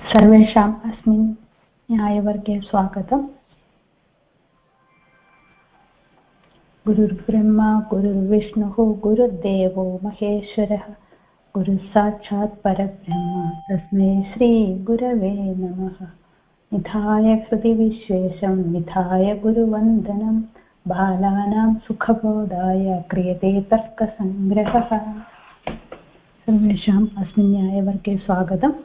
सर्वेषाम् अस्मिन् न्यायवर्गे स्वागतम्। गुरुर्ब्रह्मा गुरुर्विष्णुः गुरुर्देवो महेश्वरः गुरुसाक्षात् परब्रह्म तस्मै श्रीगुरवे नमः। निधाय हृदि विश्वेशं विधाय गुरुवन्दनं बालानां सुखबोधाय क्रियते तर्कसङ्ग्रहः। सर्वेषाम् अस्मिन् न्यायवर्गे स्वागतम्।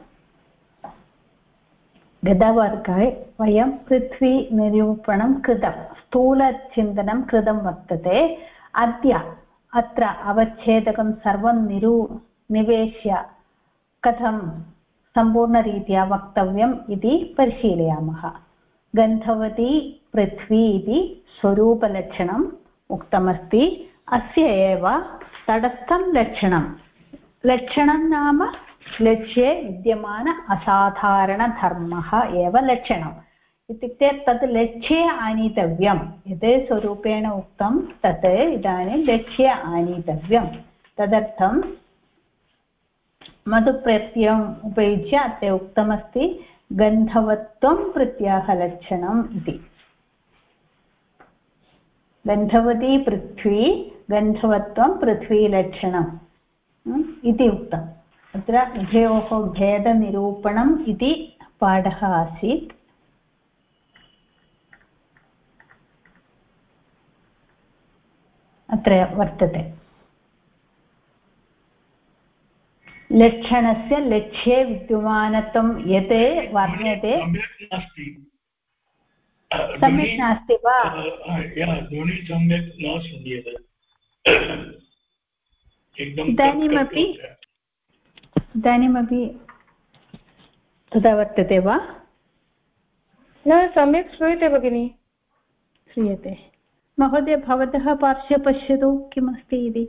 गतवर्गे वयं पृथ्वी निरूपणं कृतं, स्थूलचिन्तनं कृतं वर्तते। अद्य अत्र अवच्छेदकं सर्वं निवेश्य कथं सम्पूर्णरीत्या वक्तव्यम् इति परिशीलयामः। गन्धवती पृथ्वी इति स्वरूपलक्षणम् उक्तमस्ति। अस्य एव तटस्थं लक्षणं नाम लक्ष्ये विद्यमान असाधारणधर्मः एव लक्षणम्। इत्युक्ते तत् लक्ष्ये आनीतव्यं, यत् स्वरूपेण उक्तं तत् इदानीं लक्ष्ये आनीतव्यं। तदर्थं मधुप्रत्ययम् उपयुज्य अत्र उक्तमस्ति गन्धवत्वं प्रत्याह लक्षणम् इति। गन्धवती पृथ्वी गन्धवत्वं पृथ्वीलक्षणम् इति उक्तम्। अत्र उभयोः भेदनिरूपणम् इति पाठः आसीत्। अत्र वर्तते लक्षणस्य लक्ष्ये विद्यमानत्वं यत् वर्ण्यते सम्यक् नास्ति वा? इदानीमपि तथा वर्तते वा? न, सम्यक् श्रूयते भगिनि। श्रूयते। महोदय भवतः पार्श्वे पश्यतु किमस्ति इति।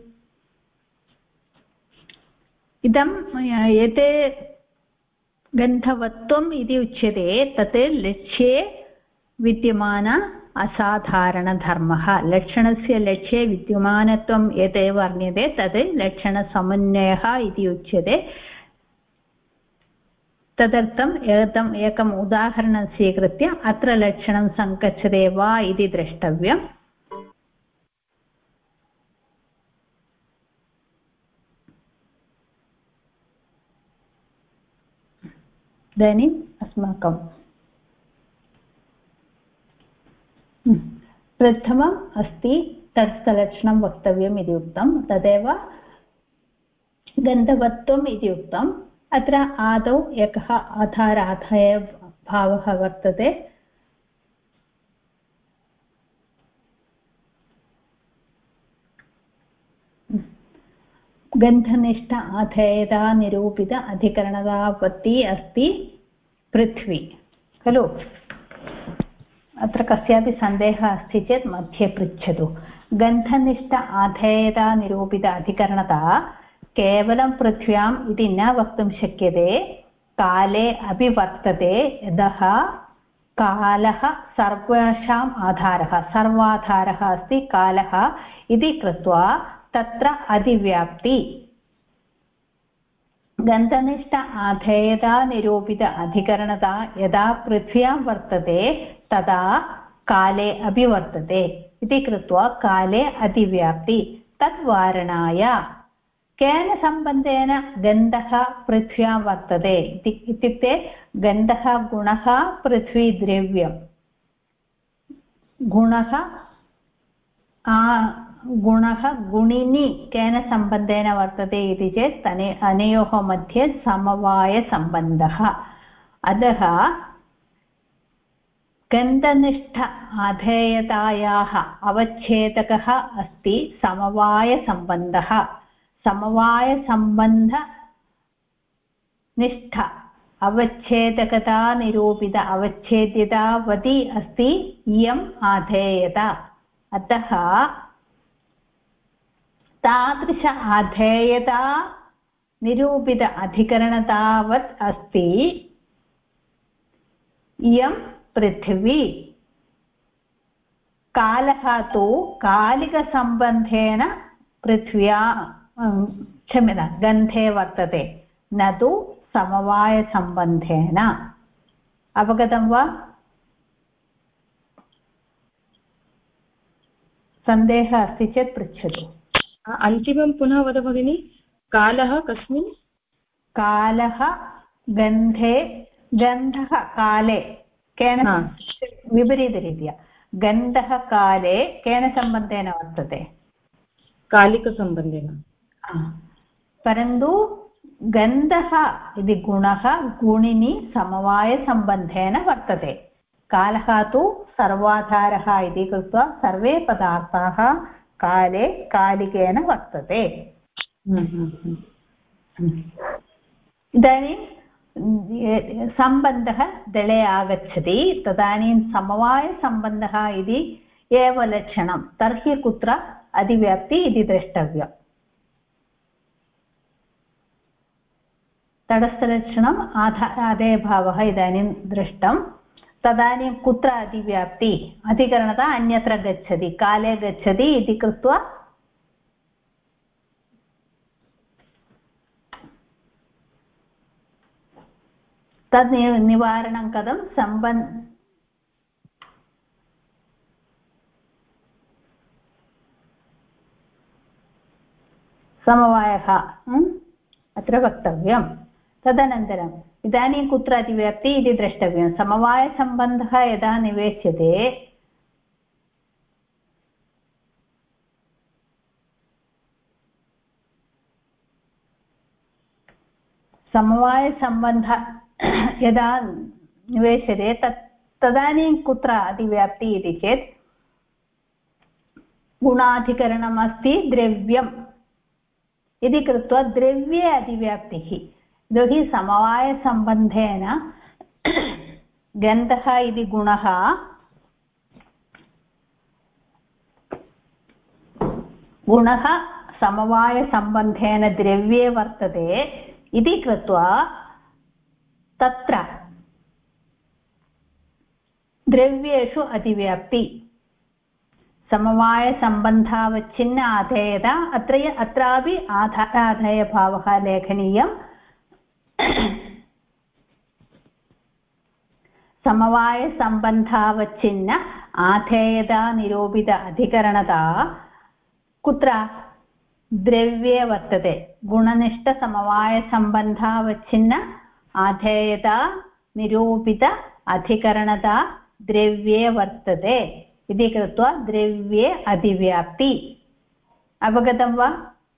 इदं यत् गन्धवत्वम् इति उच्यते तत् लक्ष्ये विद्यमान असाधारणधर्मः। लक्षणस्य लक्ष्ये विद्यमानत्वं यत् वर्ण्यते तत् लक्षणसमन्वयः इति उच्यते। तदर्थम् एकम् उदाहरणं स्वीकृत्य अत्र लक्षणं सङ्गच्छते वा इति द्रष्टव्यम्। इदानीम् अस्माकं प्रथमम् अस्ति तत्सलक्षणं वक्तव्यम् इति उक्तं, तदेव गन्धवत्वम् इति उक्तम्। अत्र आदौ एकः आधाराधायभावः वर्तते। गन्धनिष्ठ आधेयता निरूपित अधिकरणतापत्ति अस्ति पृथ्वी खलु। अत्र कस्यापि सन्देहः अस्ति चेत् मध्ये पृच्छतु। गन्धनिष्ठ आधेयता निरूपित अधिकरणता केवलं पृथ्व्याम् इति न वक्तुं शक्यते, काले अपि वर्तते। यतः कालः सर्वेषाम् आधारः, सर्वाधारः अस्ति कालः इति कृत्वा तत्र अधिव्याप्ति। गन्धनिष्ठ आधेयता निरूपित अधिकरणता यदा पृथ्व्यां वर्तते तदा काले अपि वर्तते इति कृत्वा काले अधिव्याप्ति। तद्वारणाय केन सम्बन्धेन गन्धः पृथ्व्यां वर्तते इत्युक्ते गन्धः गुणः, पृथ्वी द्रव्यं। गुणः गुणिनि केन सम्बन्धेन वर्तते इति चेत् अनयोः मध्ये समवायसम्बन्धः। अतः गन्धनिष्ठ आधेयतायाः अवच्छेदकः अस्ति समवायसम्बन्धः। समवायसम्बन्धनिष्ठ अवच्छेदकता निरूपित अवच्छेद्यतावती अस्ति इयम् आधेयता। अतः तादृश आधेयता निरूपित अधिकरणतावत् अस्ति इयं पृथिवी। कालः तु कालिकसम्बन्धेन पृथ्व्या गन्धे वर्तते, न तु समवायसम्बन्धेन अवगतं वा सन्देहः अस्ति चेत् पृच्छतु अन्तिमं पुनः वद भगिनि कालः कस्मिन् कालः गन्धे गन्धः काले केन विपरीतरीत्या गन्धः काले केन सम्बन्धेन वर्तते कालिकसम्बन्धेन परन्तु गन्धः इति गुणः गुणिनि समवायसम्बन्धेन वर्तते कालः तु सर्वाधारः इति कृत्वा सर्वे पदार्थाः काले कालिकेन वर्तते इदानीं सम्बन्धः दले आगच्छति तदानीं समवायसम्बन्धः इति एव लक्षणं तर्हि कुत्र अधिव्याप्ति इति द्रष्टव्यम् तटस्थलक्षणम् आदेभावः इदानीं दृष्टं तदानीं कुत्र अधिव्याप्ति अधिकरणता अन्यत्र गच्छति काले गच्छति इति कृत्वा तद् निवारणं कथं समवायः अत्र वक्तव्यं तदनन्तरम् इदानीं कुत्र अधिव्याप्ति इति द्रष्टव्यं समवायसम्बन्धः यदा निवेश्यते समवायसम्बन्धः यदा निवेश्यते तदानीं कुत्र अधिव्याप्ति इति चेत् गुणाधिकरणम् अस्ति द्रव्यम् इति कृत्वा द्रव्ये अधिव्याप्तिः यतोहि समवायसम्बन्धेन गन्धः इति गुणः समवायसम्बन्धेन द्रव्ये वर्तते इति कृत्वा तत्र द्रव्येषु अधिव्याप्ति समवायसम्बन्धावच्छिन्न आधेयता अत्रापि आधाराधेयभावः लेखनीयम् समवायसम्बन्धावच्छिन्न आधेयता निरूपित अधिकरणता कुत्र द्रव्ये वर्तते गुणनिष्ठसमवायसम्बन्धावच्छिन्न आधेयता निरूपित अधिकरणता द्रव्ये वर्तते इति कृत्वा द्रव्ये अधिव्याप्ति अवगतं वा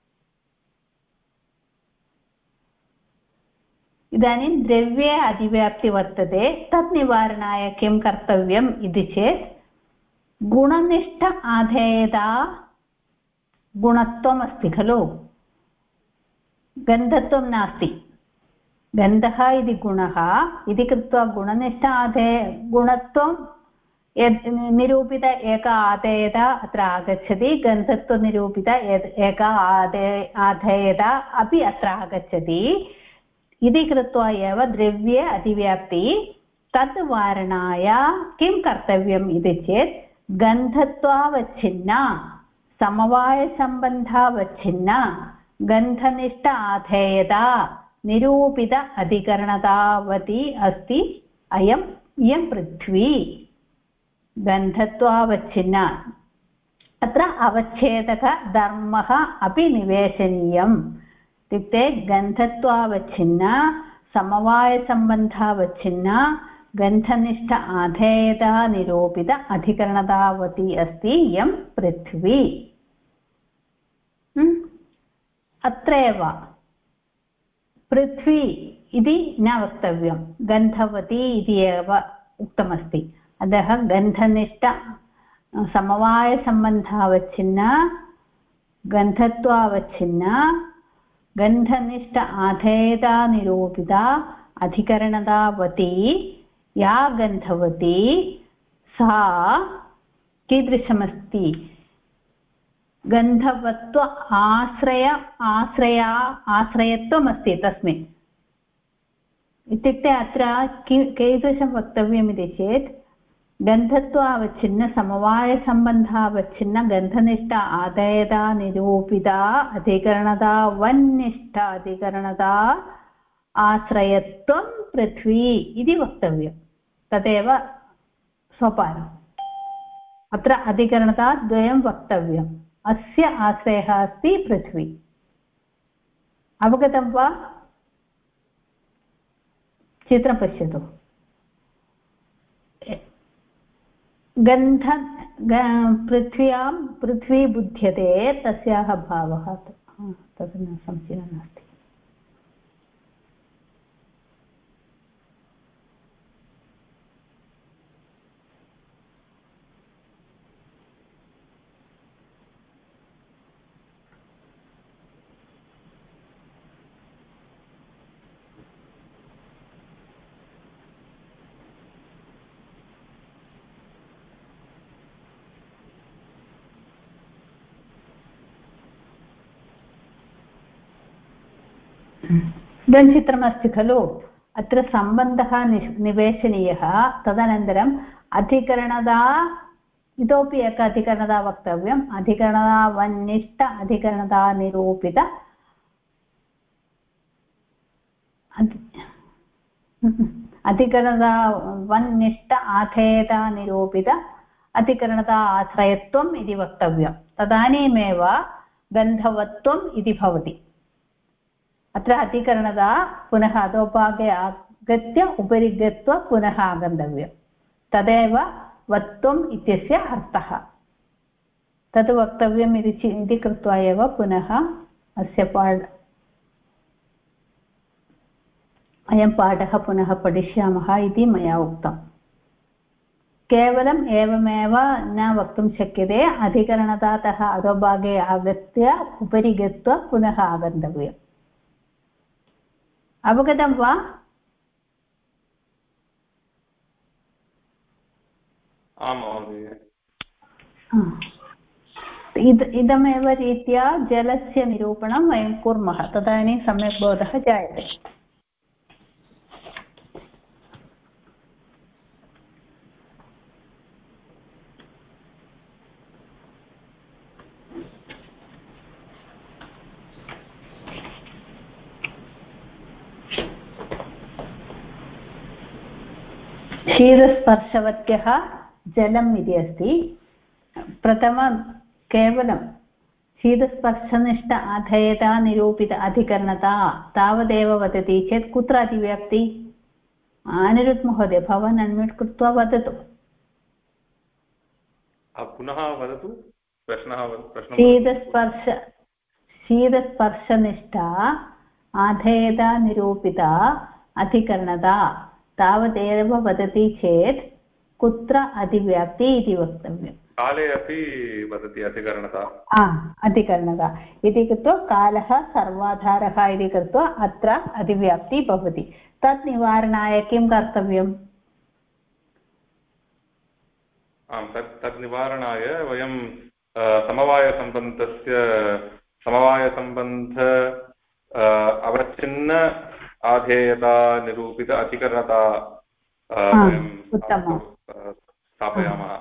इदानीं द्रव्ये अधिव्याप्ति वर्तते तत् निवारणाय किं कर्तव्यम् इति चेत् गुणनिष्ठ आधेयता गुणत्वम् अस्ति खलु गन्धत्वं नास्ति गन्धः इति गुणः इति कृत्वा गुणनिष्ठ गुणत्वं यद् निरूपित एक आधेयता अत्र आगच्छति गन्धत्वनिरूपित एक आधेयता अपि अत्र आगच्छति इति कृत्वा एव द्रव्ये अधिव्याप्ति तद् वारणाय किं कर्तव्यम् इति चेत् गन्धत्वावच्छिन्न समवायसम्बन्धावच्छिन्न गन्धनिष्ठ आधेयता निरूपित अधिकरणतावती अस्ति इयं पृथ्वी गन्धत्वावच्छिन्न अत्र अवच्छेदकधर्मः अपि निवेशनीयम् इत्युक्ते गन्धत्वावच्छिन्न समवायसम्बन्धावच्छिन्न गन्धनिष्ठ आधेयता निरूपित अधिकरणतावती अस्ति इयं पृथ्वी अत्रैव पृथ्वी इति न वक्तव्यं गन्धवती इति एव उक्तमस्ति अतः गन्धनिष्ठ समवायसम्बन्धावच्छिन्न गन्धत्वावच्छिन्न गन्धनिष्ठ आधेयता निरूपिता अधिकरणतावती या गन्धवती सा कीदृशमस्ति गन्धवत्व आश्रयत्वमस्ति तस्मिन् इत्युक्ते अत्र कीदृशं वक्तव्यमिति चेत् गन्धत्वावच्छिन्न समवायसम्बन्धावच्छिन्न गन्धनिष्ठ आधेयता निरूपिता अधिकरणता वन्निष्ठ अधिकरणता आश्रयत्वं पृथ्वी इति वक्तव्यं तदेव सोपानम् अत्र अधिकरणताद्वयं वक्तव्यम् अस्य आश्रयः अस्ति पृथ्वी अवगतं वा चित्रं पश्यतु पृथ्व्यां पृथ्वी बुध्यते तस्याः भावः तत् न समीचीनं नास्ति इदं चित्रमस्ति खलु अत्र सम्बन्धः निवेशनीयः तदनन्तरम् अधिकरणता इतोपि एक अधिकरणता वक्तव्यम् अधिकरणता वन्निष्ठ अधिकरणता निरूपित अधिकरणता वन्निष्ठ आधेयता निरूपित अधिकरणता आश्रयत्वम् इति वक्तव्यं तदानीमेव गन्धवत्वम् इति भवति अत्र अधिकरणता पुनः अधोभागे आगत्य उपरि गत्वा पुनः आगन्तव्यं तदेव वत्वम् इत्यस्य अर्थः तद् वक्तव्यम् इति कृत्वा एव पुनः अस्य अयं पाठः पुनः पठिष्यामः इति मया उक्तम् केवलम् एवमेव न वक्तुं शक्यते अधिकरणतातः अधोभागे आगत्य उपरि गत्वा पुनः आगन्तव्यम् अवगतं वा इदमेव रीत्या जलस्य निरूपणं वयं कुर्मः तदानीं सम्यक् बोधः जायते शीतस्पर्शवत्यः जलम् इति अस्ति प्रथमं केवलं शीतस्पर्शनिष्ठ आधेयता निरूपित अधिकरणता तावदेव वदति चेत् कुत्र अतिव्याप्ति अनिरुद्ध महोदय भवान् अन्म्यूट् कृत्वा वदतु पुनः वदतु शीतस्पर्शनिष्ठ आधेयता निरूपित अधिकरणता तावदेव वदति चेत् कुत्र अतिव्याप्ति इति वक्तव्यम् काले अपि वदति अधिकरणता अधिकरणता इति कृत्वा कालः सर्वाधारः इति कृत्वा अत्र अतिव्याप्ति भवति तत् निवारणाय किं कर्तव्यम् तत् निवारणाय वयं समवायसम्बन्ध अवच्छिन्न आधेयता निरूपित अधिकरणता स्थापयामः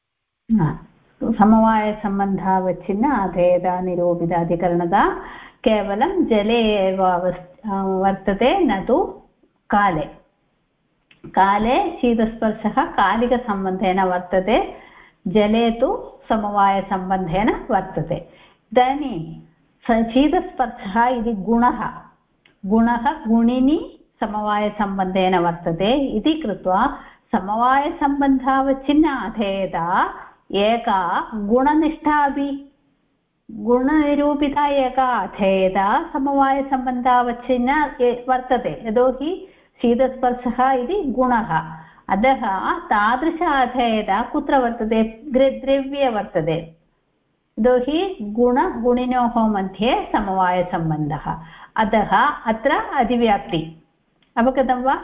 समवायसम्बन्धावच्छिन्न आधेयता निरूपित अधिकरणता केवलं जले एव वर्तते न तु काले काले शीतस्पर्शः कालिकसम्बन्धेन वर्तते जले तु समवायसम्बन्धेन वर्तते इदानीं शीतस्पर्शः इति गुणः गुणिनि समवायसम्बन्धेन वर्तते इति कृत्वा समवायसम्बन्धावच्छिन्न आधेयता एका गुणनिष्ठा अपि गुणनिरूपिता एका आधेयता समवायसम्बन्धावच्छिन्न वर्तते यतोहि शीतस्पर्शः इति गुणः अतः तादृश आधेयता कुत्र वर्तते द्रव्ये वर्तते यतोहि गुणिनोः मध्ये समवायसम्बन्धः अतः अत्र अतिव्याप्ति अवगतं वा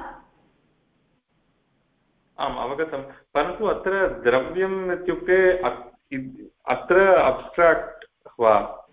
आम् अवगतं परन्तु अत्र द्रव्यम् इत्युक्ते अत्र अब्स्ट्राक्ट् वा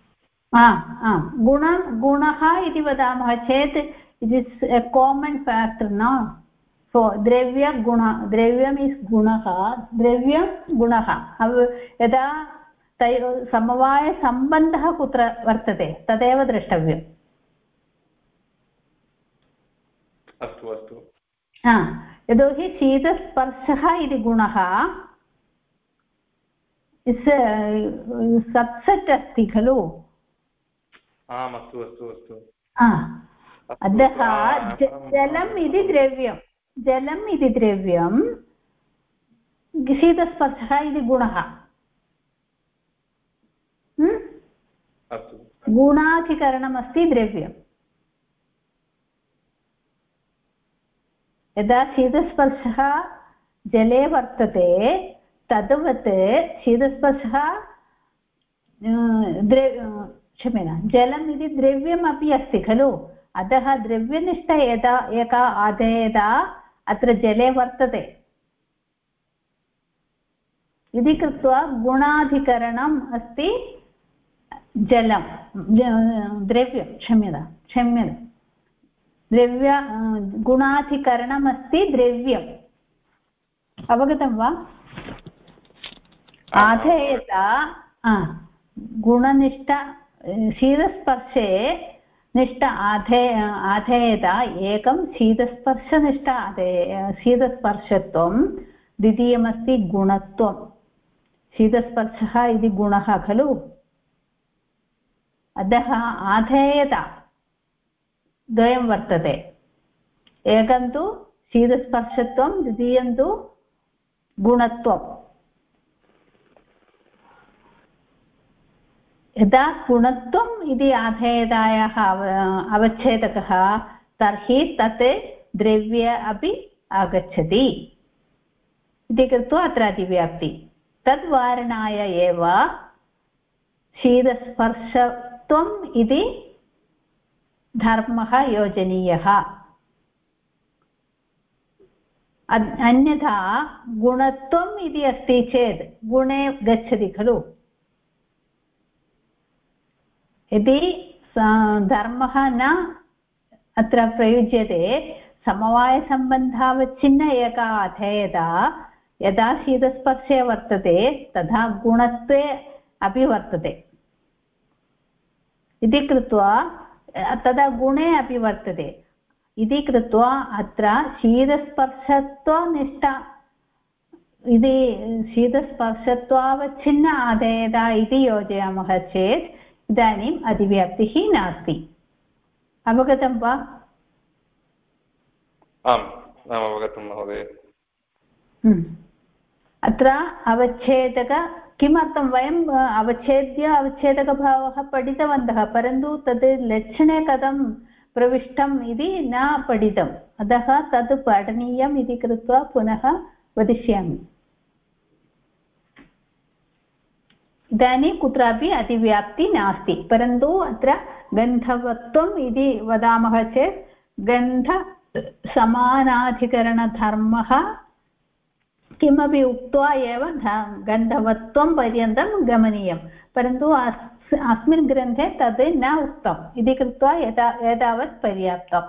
गुणः इति वदामः चेत् it is a common fact न सो द्रव्यम् इस् गुणः द्रव्यं गुणः यदा तयोः समवायसम्बन्धः कुत्र वर्तते तदेव द्रष्टव्यम् अस्तु अस्तु यतोहि शीतस्पर्शः इति गुणः सब्सेट् अस्ति खलु आम् अस्तु अस्तु अस्तु अतः जलम् इति द्रव्यं शीतस्पर्शः इति गुणः गुणाधिकरणमस्ति द्रव्यं यदा शीतस्पर्शः जले वर्तते तद्वत् शीतस्पर्शः क्षम्यतां जलम् इति द्रव्यमपि अस्ति खलु अतः द्रव्यनिष्ठ यदा एका आधेयता अत्र जले वर्तते इति कृत्वा गुणाधिकरणम् अस्ति जलं द्रव्यं क्षम्यतां द्रव्य गुणाधिकरणमस्ति द्रव्यम् अवगतं वा आधेयता गुणनिष्ठ शीतस्पर्शे निष्ठ आधेयता एकं शीतस्पर्शनिष्ठ शीतस्पर्शत्वं द्वितीयमस्ति गुणत्वं शीतस्पर्शः इति गुणः खलु अतः आधेयता द्वयं वर्तते एकं तु शीतस्पर्शत्वं द्वितीयं तु गुणत्वम् यदा गुणत्वम् इति आधेयतायाः अवच्छेदकः तर्हि तत् द्रव्ये अपि आगच्छति इति कृत्वा अत्र अतिव्याप्ति तद्वारणाय एव शीतस्पर्शत्वम् इति धर्मः योजनीयः अन्यथा गुणत्वम् इति अस्ति चेत् गुणे गच्छति खलु यदि धर्मः न अत्र प्रयुज्यते समवायसम्बन्धावच्छिन्न एका अधेयता यदा शीतस्पर्शे वर्तते तथा गुणत्वे अपि वर्तते इति कृत्वा तदा गुणे अपि वर्तते इति कृत्वा अत्र शीतस्पर्शत्वनिष्ठ इति शीतस्पर्शत्वावच्छिन्न आधेयता इति योजयामः चेत् इदानीम् अतिव्याप्तिः नास्ति अवगतं वा आम् अवगतं महोदय अत्र अवच्छेदक किमर्थं वयम् अवच्छेदकभावः पठितवन्तः परन्तु तद् लक्षणे कथं प्रविष्टम् इति न पठितम् अतः तद् पठनीयम् इति कृत्वा पुनः वदिष्यामि इदानीं कुत्रापि अतिव्याप्ति नास्ति परन्तु अत्र गन्धवत्वम् इति वदामः चेत् गन्धसमानाधिकरणधर्मः किमपि उक्त्वा एव गन्धवत्वं पर्यन्तं गमनीयं परन्तु अस्मिन् ग्रन्थे तद् न उक्तम् इति कृत्वा एतावत् पर्याप्तम्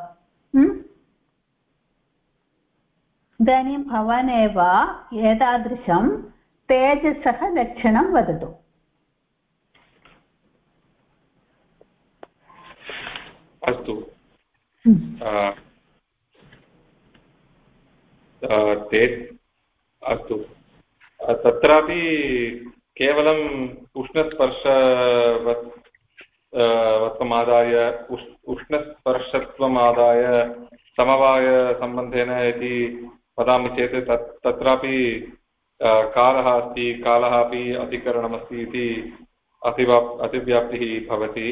इदानीं भवान् एव एतादृशं तेजसः लक्षणं वदतु अस्तु अस्तु तत्रापि केवलम् उष्णस्पर्शवत्वमादाय उष्णस्पर्शत्वमादाय समवायसम्बन्धेन इति वदामि चेत् तत्रापि कालः अस्ति कालः अपि अधिकरणमस्ति इति अतिव्याप्तिः भवति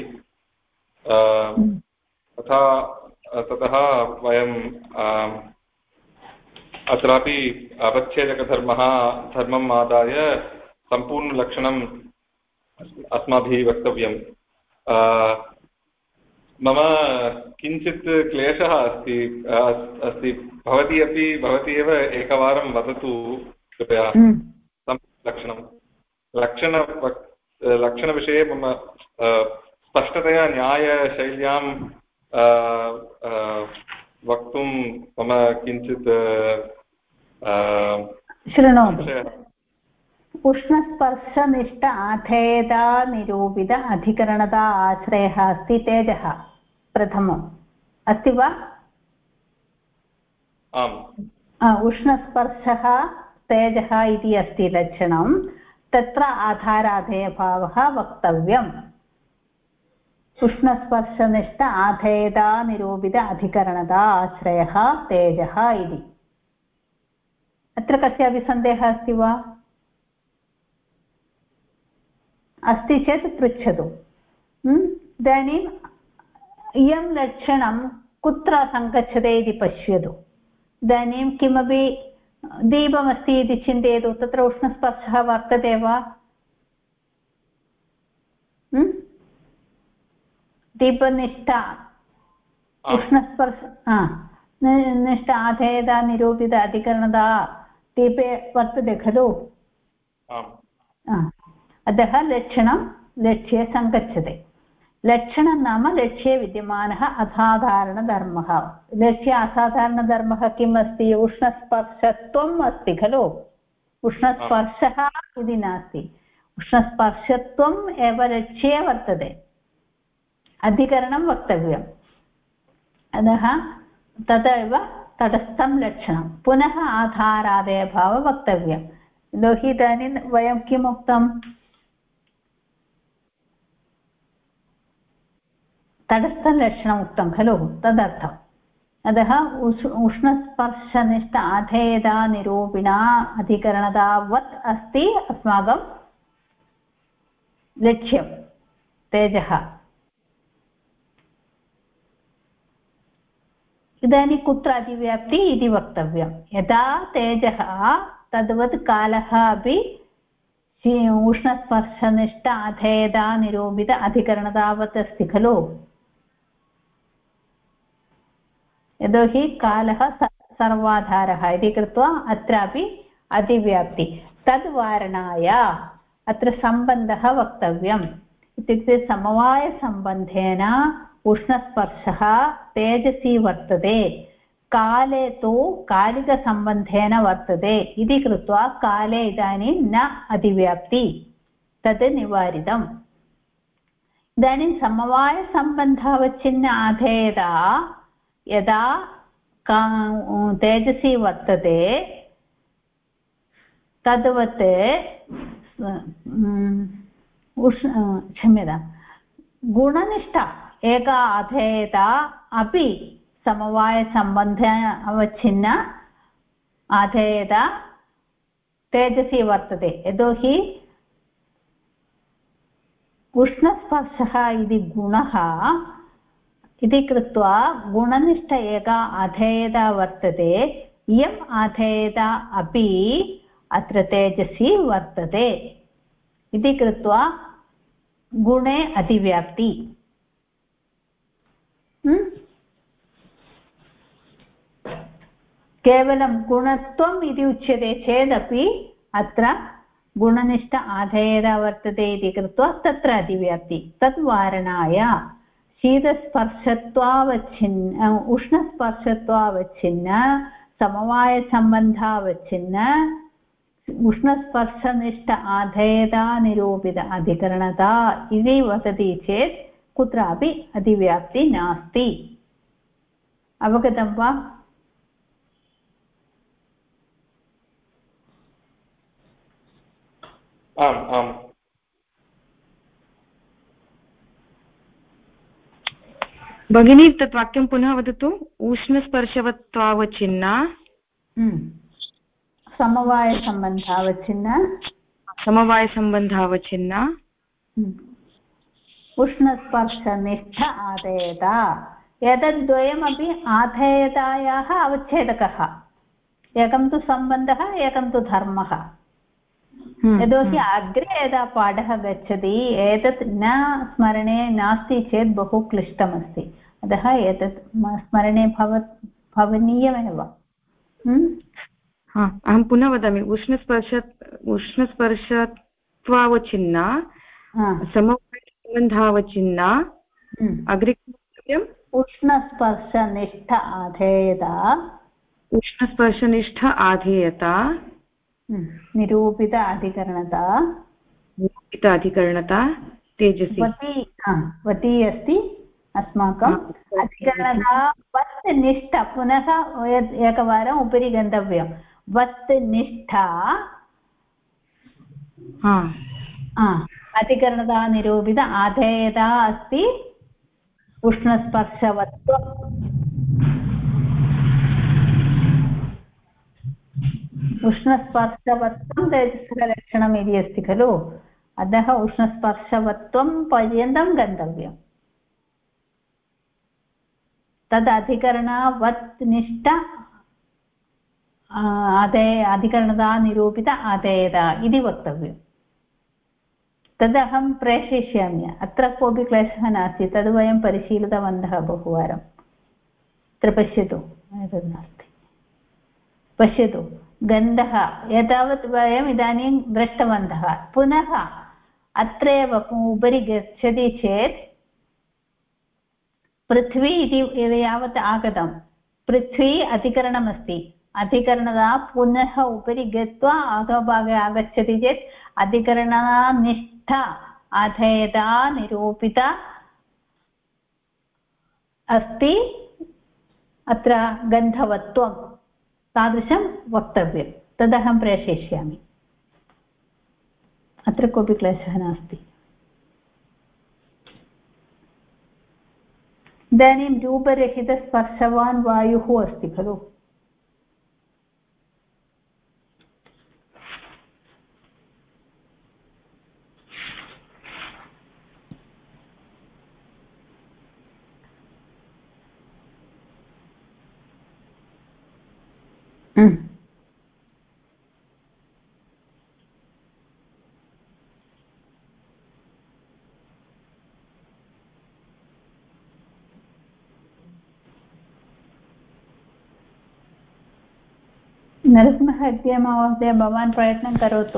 ततः वयं अत्रापि धर्मम् आदाय सम्पूर्णलक्षणम् अस्माभिः वक्तव्यं मम किञ्चित् क्लेशः अस्ति भवती एव एकवारं वदतु कृपया लक्षणविषये मम स्पष्टतया न्यायशैल्यां वक्तुं मम किञ्चित् शृणोतु उष्णस्पर्शनिष्ठ आधेयता निरूपित अधिकरणता आश्रयः अस्ति तेजः प्रथमम् अस्ति वा आम् उष्णस्पर्शः तेजः इति अस्ति लक्षणं तत्र आधाराधेयभावः वक्तव्यम् उष्णस्पर्शनिष्ठ आधेयता निरूपित अधिकरणता आश्रयः तेजः इति अत्र कस्यापि सन्देहः अस्ति वा अस्ति चेत् पृच्छतु इदानीम् इयं लक्षणं कुत्र सङ्गच्छते इति पश्यतु इदानीं किमपि दीपमस्ति इति चिन्तयतु तत्र उष्णस्पर्शः वर्तते वा दीपनिष्ठा उष्णस्पर्श निष्ठ आधेयता निरूपित अधिकरणता दीपे वर्तते खलु अतः लक्षणं लक्ष्ये सङ्गच्छते लक्षणं नाम लक्ष्ये विद्यमानः असाधारणधर्मः लक्ष्ये असाधारणधर्मः किम् अस्ति उष्णस्पर्शत्वम् अस्ति खलु उष्णस्पर्शः इति नास्ति उष्णस्पर्शत्वम् एव लक्ष्ये वर्तते अधिकरणं वक्तव्यम् अतः तदेव तटस्थं लक्षणं पुनः आधारादेयभावः वक्तव्यम् यतोहि इदानीं वयं किम् उक्तं तटस्थलक्षणम् उक्तं खलु तदर्थम् अतः उष्णस्पर्शनिष्ठ आधेयता निरूपिणा अधिकरणतावत् अस्ति अस्माकं लक्ष्यं तेजः इदानीं कुत्र अतिव्याप्ति इति वक्तव्यं यदा तेजः तद्वत् कालः अपि उष्णस्पर्शनिष्ठ आधेयता निरूपित अधिकरणतावत् अस्ति खलु यतोहि कालः सर्वाधारः इति कृत्वा अत्रापि अतिव्याप्ति तद्वारणाय अत्र सम्बन्धः वक्तव्यम् इत्युक्ते समवायसम्बन्धेन उष्णस्पर्शः तेजसी वर्तते काले तु कालिकसम्बन्धेन वर्तते इति कृत्वा काले इदानीं न अतिव्याप्ति तद् निवारितम् इदानीं समवायसम्बन्धावच्छिन्न आधेयता यदा तेजसी वर्तते तद्वत् क्षम्यतां गुणनिष्ठा एका आधेयता अपि समवायसम्बन्धेन अवच्छिन्न आधेयता तेजसी वर्तते यतोहि उष्णस्पर्शः इति गुणः इति कृत्वा गुणनिष्ठ एका आधेयता वर्तते इयम् आधेयता अपि अत्र तेजसी वर्तते इति कृत्वा गुणे अतिव्याप्ति केवलं गुणत्वम् इति उच्यते चेदपि अत्र गुणनिष्ठ आधेयता वर्तते इति कृत्वा तत्र अतिव्याप्ति तद्वारणाय शीतस्पर्शत्वावच्छिन्न उष्णस्पर्शत्वावच्छिन्न समवायसम्बन्धावच्छिन्न उष्णस्पर्शनिष्ठ आधेयता निरूपित अधिकरणता इति वदति चेत् कुत्रापि अतिव्याप्ति नास्ति अवगतं वा आम् आम् भगिनी तत् वाक्यं पुनः वदतु उष्णस्पर्शवत्वावच्छिन्ना समवायसम्बन्धावच्छिन्न उष्णस्पर्शनिष्ठ आधेयता एतद्द्वयमपि आधेयतायाः अवच्छेदकः एकं तु सम्बन्धः एकं तु धर्मः यतोहि अग्रे यदा पाठः गच्छति एतत् न स्मरणे नास्ति चेत् बहु क्लिष्टमस्ति अतः एतत् स्मरणे भवनीयमेव अहं पुनः वदामि उष्णस्पर्शत्वावच्छिन्ना समवायसम्बन्धावच्छिन्ना अग्रे उष्णस्पर्शनिष्ठ आधेयता निरूपित अधिकरणता तेजसी वती अस्ति अस्माकम् अधिकरणता वत् वत् निष्ठा पुनः एकवारम् उपरि गन्तव्यं वत् निष्ठा अधिकरणता निरूपित आधेयता अस्ति उष्णस्पर्शवत्वम् उष्णस्पर्शवत्वं तैजसलक्षणम् इति अस्ति खलु अतः उष्णस्पर्शवत्वं पर्यन्तं गन्तव्यम् तद् अधिकरणवत् निष्ठ अधिकरणता निरूपित आधेयता इति वक्तव्यम् तदहं प्रेषयिष्यामि अत्र कोऽपि क्लेशः नास्ति तद् वयं परिशीलितवन्तः बहुवारं अत्र पश्यतु एतद् नास्ति पश्यतु गन्धः एतावत् वयम् इदानीं दृष्टवन्तः पुनः अत्रैव उपरि गच्छति चेत् पृथ्वी इति यावत् आगतं पृथ्वी अधिकरणमस्ति अधिकरणता पुनः उपरि गत्वा अधोभागे आगच्छति चेत् अधिकरणनिष्ठा आधेयता निरूपिता अस्ति अत्र गन्धवत्वं तादृशं वक्तव्यं तदहं प्रेषयिष्यामि अत्र कोऽपि क्लेशः नास्ति इदानीं रूपरहितस्पर्शवान् वायुः अस्ति खलु नरसिंहहेग्डे महोदय भवान् प्रयत्नं करोतु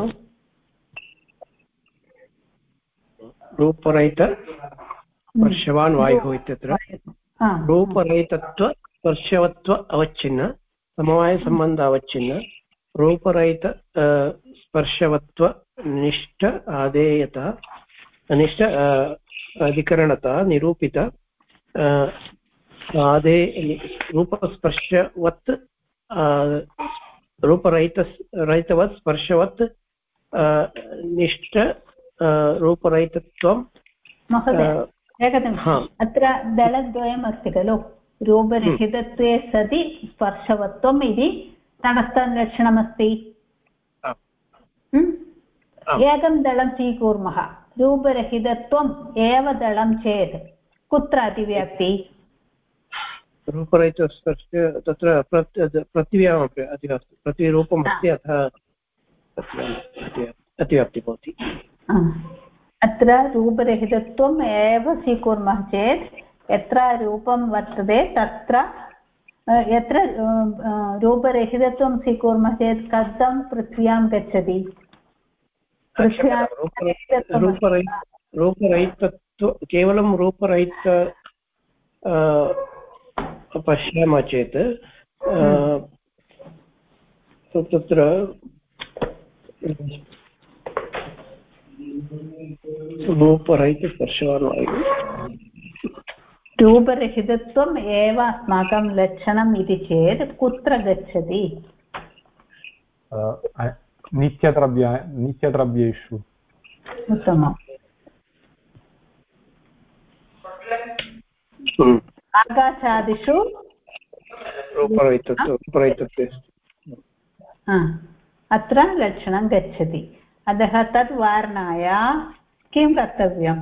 रूपरहित स्पर्शवान् वायुः इत्यत्र रूपरहितत्व स्पर्शवत्व अवच्छिन्न समवायसम्बन्ध अवच्छिन्न रूपरहित स्पर्शवत्व निष्ठ आधेयता निष्ठ अधिकरणता निरूपित रूपस्पर्शवत् रूपरहितवत् स्पर्शवत् निष्ठ रूपरहितत्वं महोदय एकनिमिषम् अत्र दलद्वयम् अस्ति खलु रूपरहितत्वे सति स्पर्शवत्वम् इति तटस्थलक्षणमस्ति एकं दलं स्वीकुर्मः रूपरहितत्वम् एव दलं चेत् कुत्र अतिव्याप्ति रूपरहितस्पर्श तत्र पृथिव्यामपि अतिव्याप्ति प्रतिरूपम् अस्ति अतः अतिव्याप्ति भवति अत्र रूपरहितत्वम् एव स्वीकुर्मः चेत् यत्र रूपं वर्तते तत्र यत्र रूपरहितत्वं स्वीकुर्मः चेत् कथं पृथ्व्यां गच्छति रूपरहितत्व केवलं रूपरहित पश्यामः चेत् तत्र रूपरहितत्वम् एव अस्माकं लक्षणम् इति चेत् कुत्र गच्छति नित्यद्रव्येषु उत्तमम् आकाशादिषु अत्र लक्षणं गच्छति अतः तद् वारणाय किं कर्तव्यम्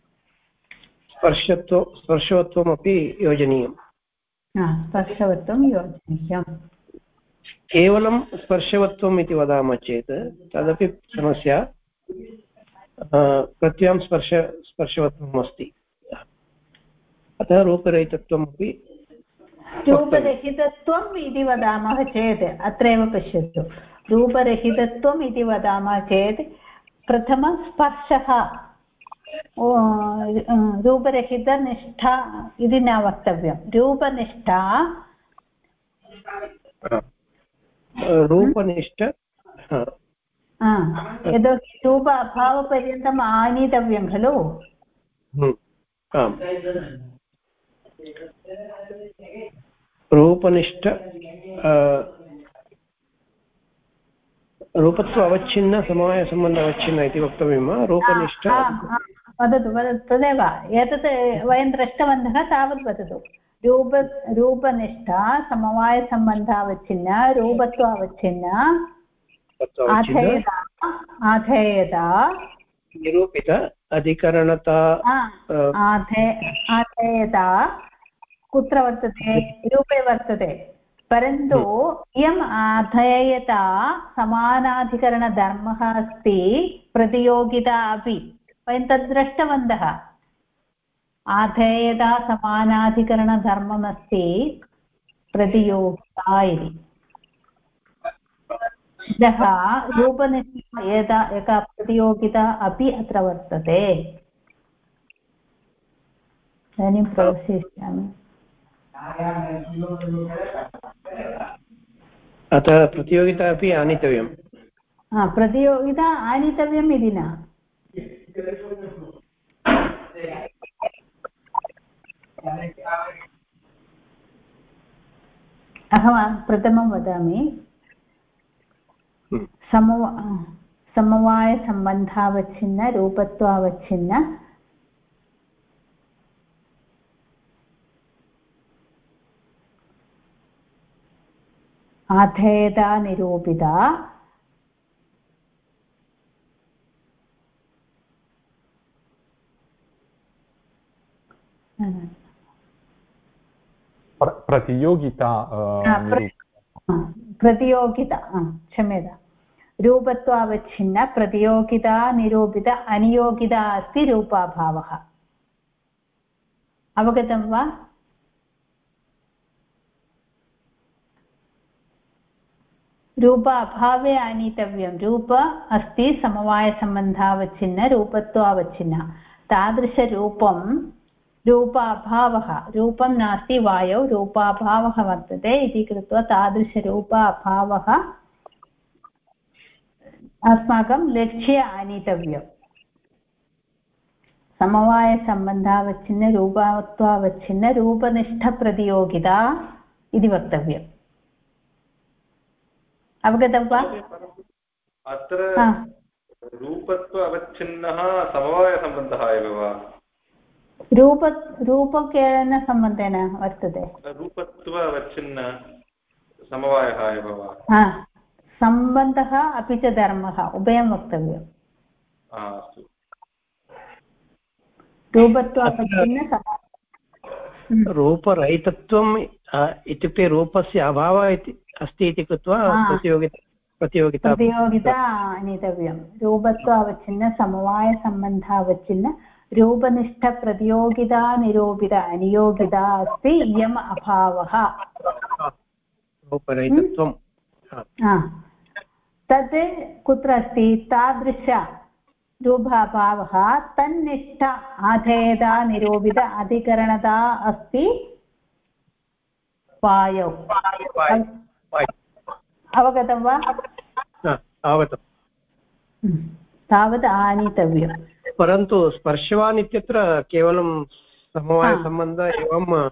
स्पर्शवत्वमपि योजनीयं स्पर्शवत्वं योजनीयं केवलं स्पर्शवत्वम् इति वदामः चेत् तदपि समस्या पृथ्व्यां स्पर्शवत्वम् अस्ति अतः रूपरहितत्वमपि रूपरहितत्वम् इति वदामः चेत् अत्रैव पश्यतु रूपरहितत्वम् इति वदामः चेत् प्रथमं स्पर्शः रूपरहितनिष्ठा इति न वक्तव्यं रूपनिष्ठा रूपनिष्ठ यतोहि रूप अभावपर्यन्तम् आनीतव्यं खलु रूपनिष्ठ रूपत्व अवच्छिन्न समवायसम्बन्ध अवच्छिन्न इति वक्तव्यं वा रूपनिष्ठ वदतु वदतु तदेव एतत् वयं दृष्टवन्तः तावत् वदतु रूपनिष्ठा समवायसम्बन्धावच्छिन्न रूपत्वावच्छिन्न आधेयता निरूपित अधिकरणता आधेयता कुत्र वर्तते रूपे वर्तते परन्तु इयम् आधेयता समानाधिकरणधर्मः अस्ति प्रतियोगिता अपि वयं तद् दृष्टवन्तः आधेयता समानाधिकरणधर्ममस्ति प्रतियोगिता इति अतः रूपनिष्ठा एका प्रतियोगिता अपि अत्र वर्तते इदानीं प्रदर्शयिष्यामि अतः प्रतियोगिता अपि आनीतव्यं प्रतियोगिता आनीतव्यम् इति न अहं प्रथमं वदामि समवायसम्बन्धावच्छिन्न रूपत्वावच्छिन्न आधेयता निरूपिता प्रतियोगिता क्षम्यता रूपत्वावच्छिन्न प्रतियोगिता निरूपित अनियोगिता अस्ति रूपाभावः अवगतं वा रूपाभावे आनीतव्यं रूप अस्ति समवायसम्बन्धावच्छिन्न रूपत्वावच्छिन्न तादृशरूपं रूपाभावः रूपं नास्ति वायौ रूपाभावः वर्तते इति कृत्वा तादृशरूपाभावः अस्माकं लक्ष्ये आनीतव्यम् समवायसम्बन्धावच्छिन्न रूपत्वावच्छिन्न रूपनिष्ठप्रतियोगिता इति वक्तव्यम् अवगतं वा अत्र रूपत्व अवच्छिन्नः समवायसम्बन्धः एव वा रूपकेन सम्बन्धेन वर्तते रूपत्व अवच्छिन्न समवायः एव वा सम्बन्धः अपि च धर्मः उभयं वक्तव्यम् अस्तु रूपत्वावच्छिन्न रूपरहितत्वम् इत्युक्ते रूपस्य अभावः अस्ति इति कृत्वा प्रतियोगिता आनीतव्यं रूपत्वावच्छिन्न समवायसम्बन्धावच्छिन्न रूपनिष्ठप्रतियोगिता निरूपित अनियोगिता अस्ति इयम् अभावः रूपरहितत्वं तत् कुत्र अस्ति तादृश रूपाभावः तन्निष्ठ आधेयता निरूपित अधिकरणता अस्ति वायौ अवगतं वा अवगतं तावत् आनीतव्यम् परन्तु स्पर्शवान् इत्यत्र केवलं समवायसम्बन्ध एवं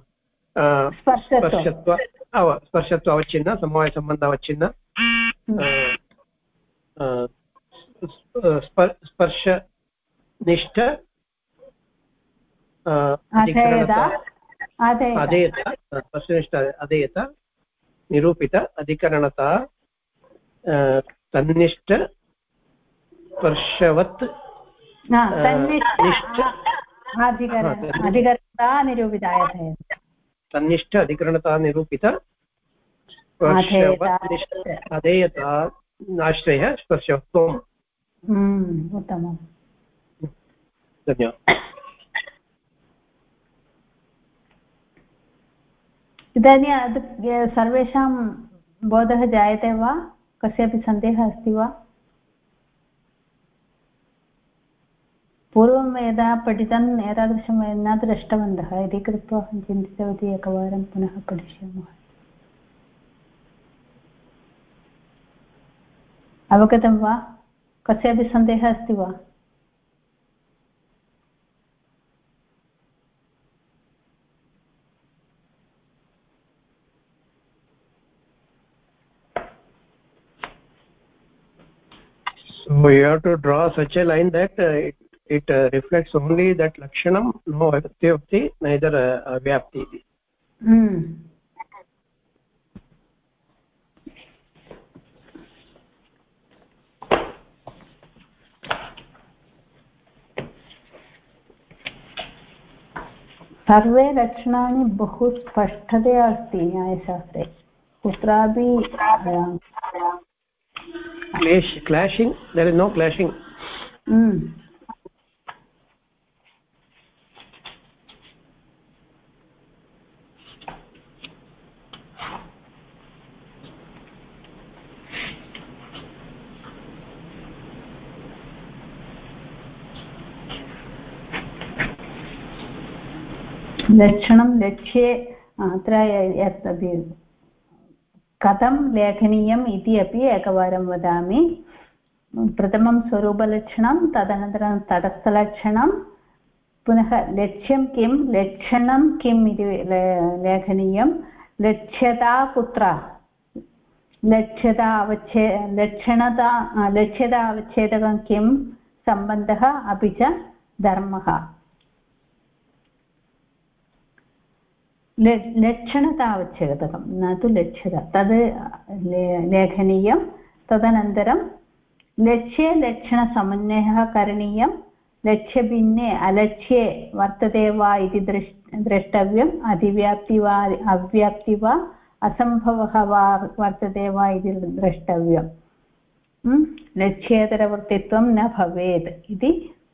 स्पर्शत्व अवच्छिन्न समवायसम्बन्ध अवच्छिन्न स्पर्शनिष्ठ स्पर्शनिष्ठ अधेयता निरूपित अधिकरणता तन्निष्ठ स्पर्शवत् अधिकरणता निरूपिता तन्निष्ठ अधिकरणता निरूपित स्पर्शवत् अधेयता आश्रयः स्पर्शत्वम् उत्तमम् धन्यवादः इदानीं सर्वेषां बोधः जायते वा कस्यापि सन्देहः अस्ति वा पूर्वं यदा पठितम् एतादृशं वयं न दृष्टवन्तः इति कृत्वा अहं चिन्तितवती एकवारं पुनः पठिष्यामः अवगतं वा कस्यापि सन्देहः अस्ति वा We have to draw such a line that it reflects only that lakshanam, no avyapti, neither avyapti. सर्वे लक्षणानि बहु स्पष्टतया अस्ति न्यायशास्त्रे कुत्रापि clashing, there is no clashing. लक्षणं लक्ष्ये अत्र यत् कथं लेखनीयम् इति अपि एकवारं वदामि प्रथमं स्वरूपलक्षणं तदनन्तरं तटस्थलक्षणं पुनः लक्ष्यं किं लक्षणं किम् इति लेखनीयं लक्ष्यता कुत्र लक्ष्यता अवच्छेदकं किं सम्बन्धः अपि च धर्मः लक्षणतावच्छेदकं न तु लक्ष्यता तद् लेखनीयं तदनन्तरं लक्ष्ये लक्षणसमन्वयः करणीयं लक्ष्यभिन्ने अलक्ष्ये वर्तते वा इति द्रष्टव्यम् अधिव्याप्ति वा अव्याप्ति वा असम्भवः वा वर्तते वा इति द्रष्टव्यं लक्ष्येतरवर्तित्वं न भवेत् इति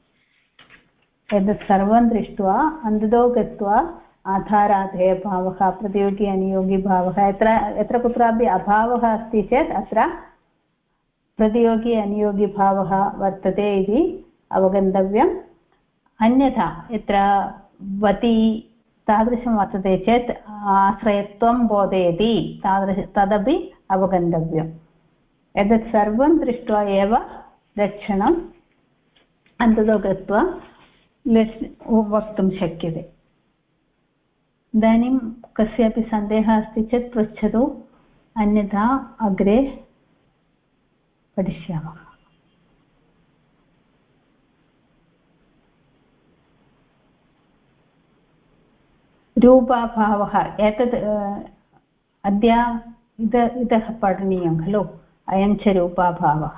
एतत् सर्वं दृष्ट्वा अन्ततो गत्वा आधाराधेयभावः प्रतियोगी अनियोगी भावः यत्र कुत्रापि अभावः अस्ति चेत् अत्र प्रतियोगी अनियोगी भावः वर्तते इति अवगन्तव्यम् अन्यथा यत्र वति तादृशं वर्तते चेत् आश्रयत्वं बोधयति तदपि अवगन्तव्यम् एतत् सर्वं दृष्ट्वा एव लक्षणम् अन्ततो गत्वा वक्तुं शक्यते इदानीं कस्यापि सन्देहः अस्ति चेत् पृच्छतु अन्यथा अग्रे पठिष्यामः रूपाभावः एतत् अद्य इतः पठनीयं खलु अयं च रूपाभावः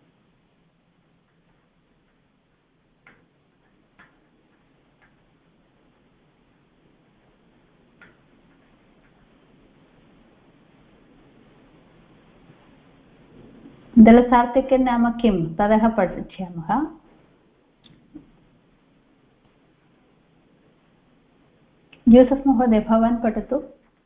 दलसार्थिक्यं नाम किं ततः पठिष्यामः जोसेफ् महोदय भवान् पठतु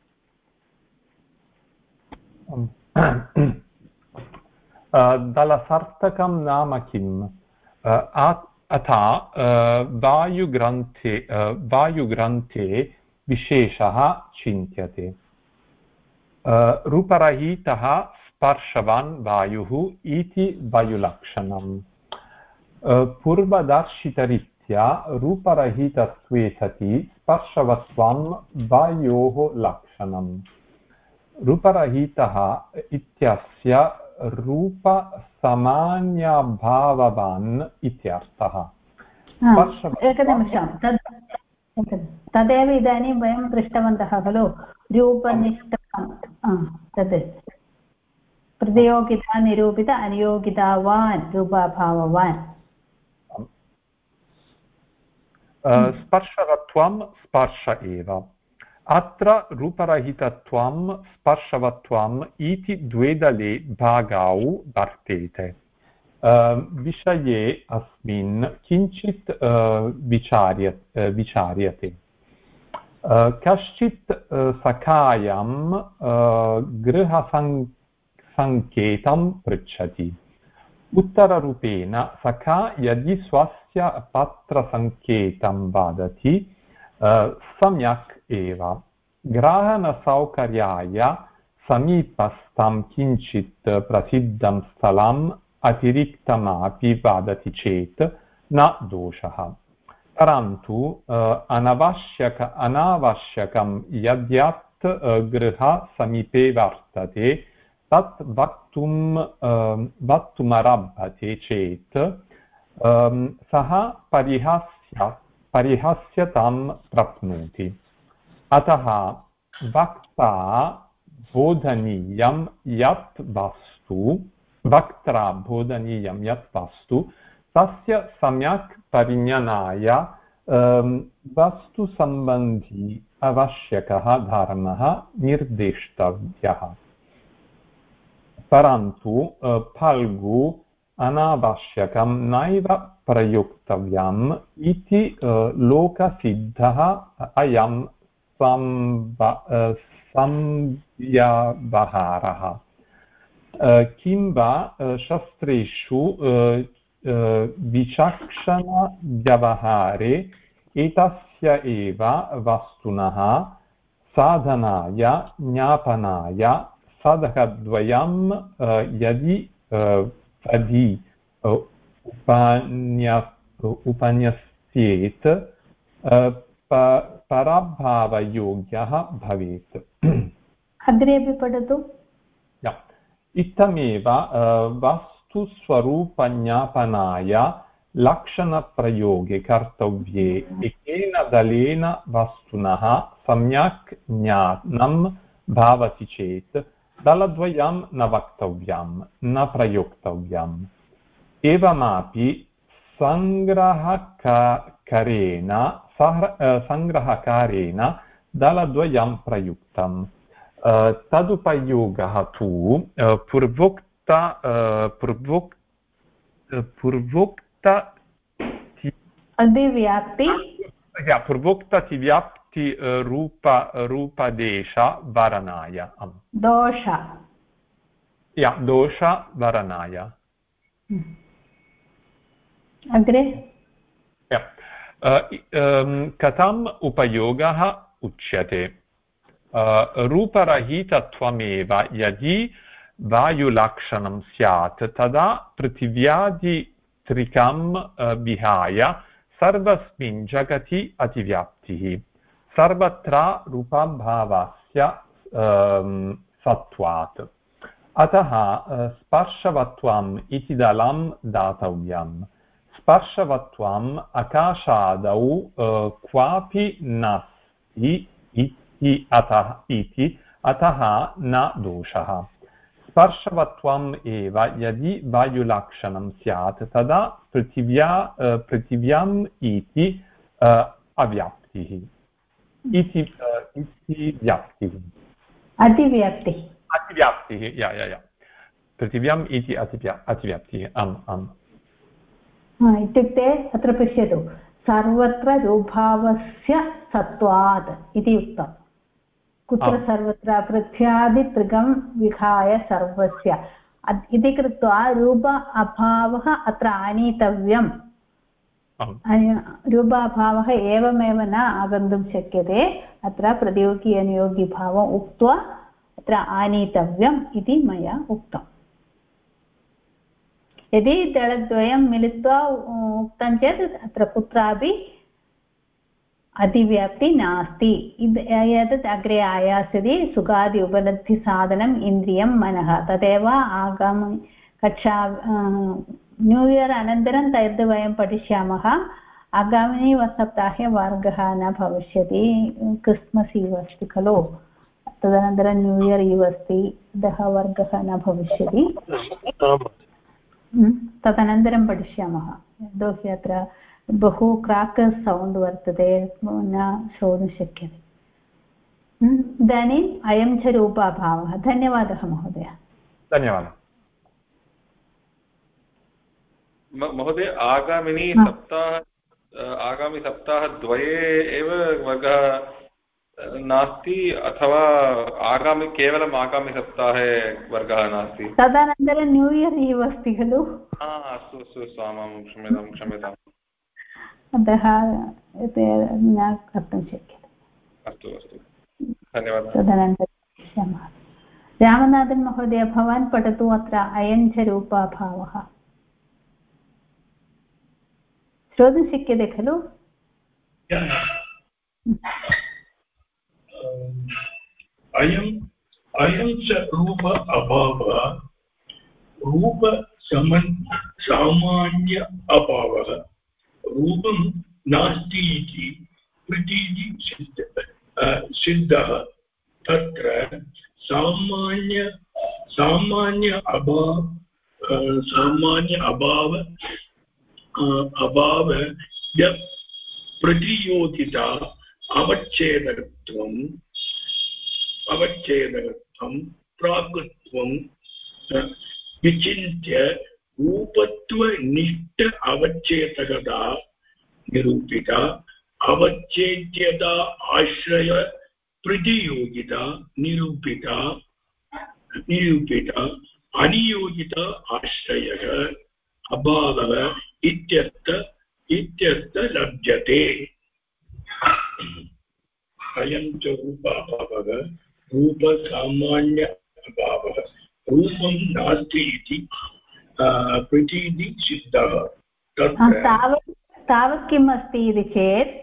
दलसार्थकं नाम किम् अथा वायुग्रन्थे विशेषः चिन्त्यते रूपरहितः स्पर्शवान् वायुः इति वायुलक्षणम् पूर्वदर्शितरीत्या रूपरहितत्वे सति स्पर्शवत्वं वायोः लक्षणम् रूपरहितः इत्यस्य रूपसामान्यभाववान् इत्यर्थः एकनिमिषं तदेव इदानीं वयं दृष्टवन्तः खलु रूपनिष्ठं तद् प्रतियोगिता निरूपित अनियोगितावान् रूपाभाववान् स्पर्शवत्वं स्पर्श एव अत्र रूपरहितत्वं स्पर्शवत्वम् इति द्वेदले भागौ वर्तेते विषये अस्मिन् किञ्चित् विचार्यते कश्चित् सखायं गृहसङ्केतं पृच्छति उत्तररूपेण सखा यदि स्वस्य पत्रसङ्केतं वदति सम्यक् एव ग्रहणसौकर्याय समीपस्थं किञ्चित् प्रसिद्धं स्थलम् अतिरिक्तमपि वदति चेत् न दोषः परन्तु अनावश्यकं यद्यत् गृहसमीपे वर्तते तत् वक्तुमरभते चेत् सः परिहास्यतां प्राप्नोति। अतः वक्ता बोधनीयं यत् वस्तु तस्य सम्यक् परिज्ञानाय वस्तुसम्बन्धी आवश्यकः धर्मः निर्देष्टव्यः। परन्तु फल्गु अनावश्यकं नैव प्रयोक्तव्यम् इति लोकसिद्धः अयं संव्यवहारः। किंवा शास्त्रेषु विचक्षणव्यवहारे एतस्य एव वस्तुनः साधनाय ज्ञापनाय साधकद्वयं यदि उपन्यस्येत् पराभावयोग्यः भवेत्। अग्रे अपि पठतु। इत्थमेव वस्तुस्वरूपज्ञापनाय लक्षणप्रयोगे कर्तव्ये एकेन दलेन वस्तुनः सम्यक् ज्ञानं भवति चेत् दलद्वयं न वक्तव्यं न प्रयोक्तव्यम्। एवमापि संग्रहकारेण दलद्वयं प्रयुक्तम्। तदुपयोगः तु पूर्वोक्त पूर्वोक्ततिव्याप्ति रूपदेश वरणाय दोष वरणाय। अग्रे कथम् उपयोगः उच्यते। रूपरहितत्वमेव यदि वायुलक्षणं स्यात् तदा पृथिव्यादित्रिकं विहाय सर्वस्मिन् जगति अतिव्याप्तिः। सर्वत्र रूपभावस्य सत्त्वात्। अतः स्पर्शवत्वम् इति दलं दातव्यम्। स्पर्शवत्वम् आकाशादौ क्वापि नास्ति अतः न दोषः। स्पर्शवत्वम् एव यदि वायुलक्षणं स्यात् तदा पृथिव्याम् इति अव्याप्तिः इति व्याप्तिः अतिव्याप्तिः पृथिव्याम् इति अतिव्याप्तिः। आम् इत्युक्ते अत्र पश्यतु सर्वत्र रूपभावस्य सत्त्वात् इति उक्तम्। कुत्र सर्वत्र पृथ्व्यादित्रिकं विहाय सर्वस्य इति कृत्वा रूप अभावः अत्र आनीतव्यम्। रूपाभावः एवमेव न आगन्तुं शक्यते। अत्र प्रतियोगी अनियोगिभावम् उक्त्वा अत्र आनीतव्यम् इति मया उक्तम्। यदि दलद्वयं मिलित्वा उक्तं चेत् अत्र कुत्रापि अतिव्याप्ति नास्ति। एतत् अग्रे आयास्यति सुखादि उपलब्धिसाधनम् इन्द्रियं मनः। तदेव आगामि कक्षा न्यू इयर् अनन्तरं तद् वयं पठिष्यामः। आगामिनि सप्ताहे वर्गः न भविष्यति। क्रिस्मस् इव अस्ति खलु, तदनन्तरं न्यू इयर् इव अस्ति, अतः वर्गः न भविष्यति। तदनन्तरं पठिष्यामः। यतोहि अत्र बहु क्राकर्स् सौण्ड् वर्तते, न श्रोतुं शक्यते। इदानीम् अयं च रूपाभावः। धन्यवादः महोदय। धन्यवादः महोदय। आगामि सप्ताहद्वये एव वर्गः नास्ति अथवा केवलम् आगामि सप्ताहे वर्गः नास्ति? तदनन्तरं न्यू इयर् इव अस्ति खलु। अस्तु क्षम्यताम्। अतः न कर्तुं शक्यते। अस्तु धन्यवादः। तदनन्तरं पश्यामः। रामनाथन् महोदय भवान् पठतु। अत्र अयं च रूपाभावः श्रोतुं शक्यते खलु? अयं च रूप अभावः रूप सामान्य अभावः रूपं नास्ति इति प्रतीति सिद्धः तत्र सामान्य अभाव प्रतियोगिता अवच्छेदकत्वं प्राकृत्वं विचिन्त्य रूपत्वनिष्ठ अवच्छेदकता निरूपिता अवच्छेद्यता आश्रय प्रतियोगिता निरूपिता अनियोगिता आश्रयः अभावः इत्यर्थ लभ्यते अयं च रूपाभावः रूपसामान्य अभावः रूपं नास्ति इति प्रतीति सिद्धः तावत् किम् अस्ति इति चेत्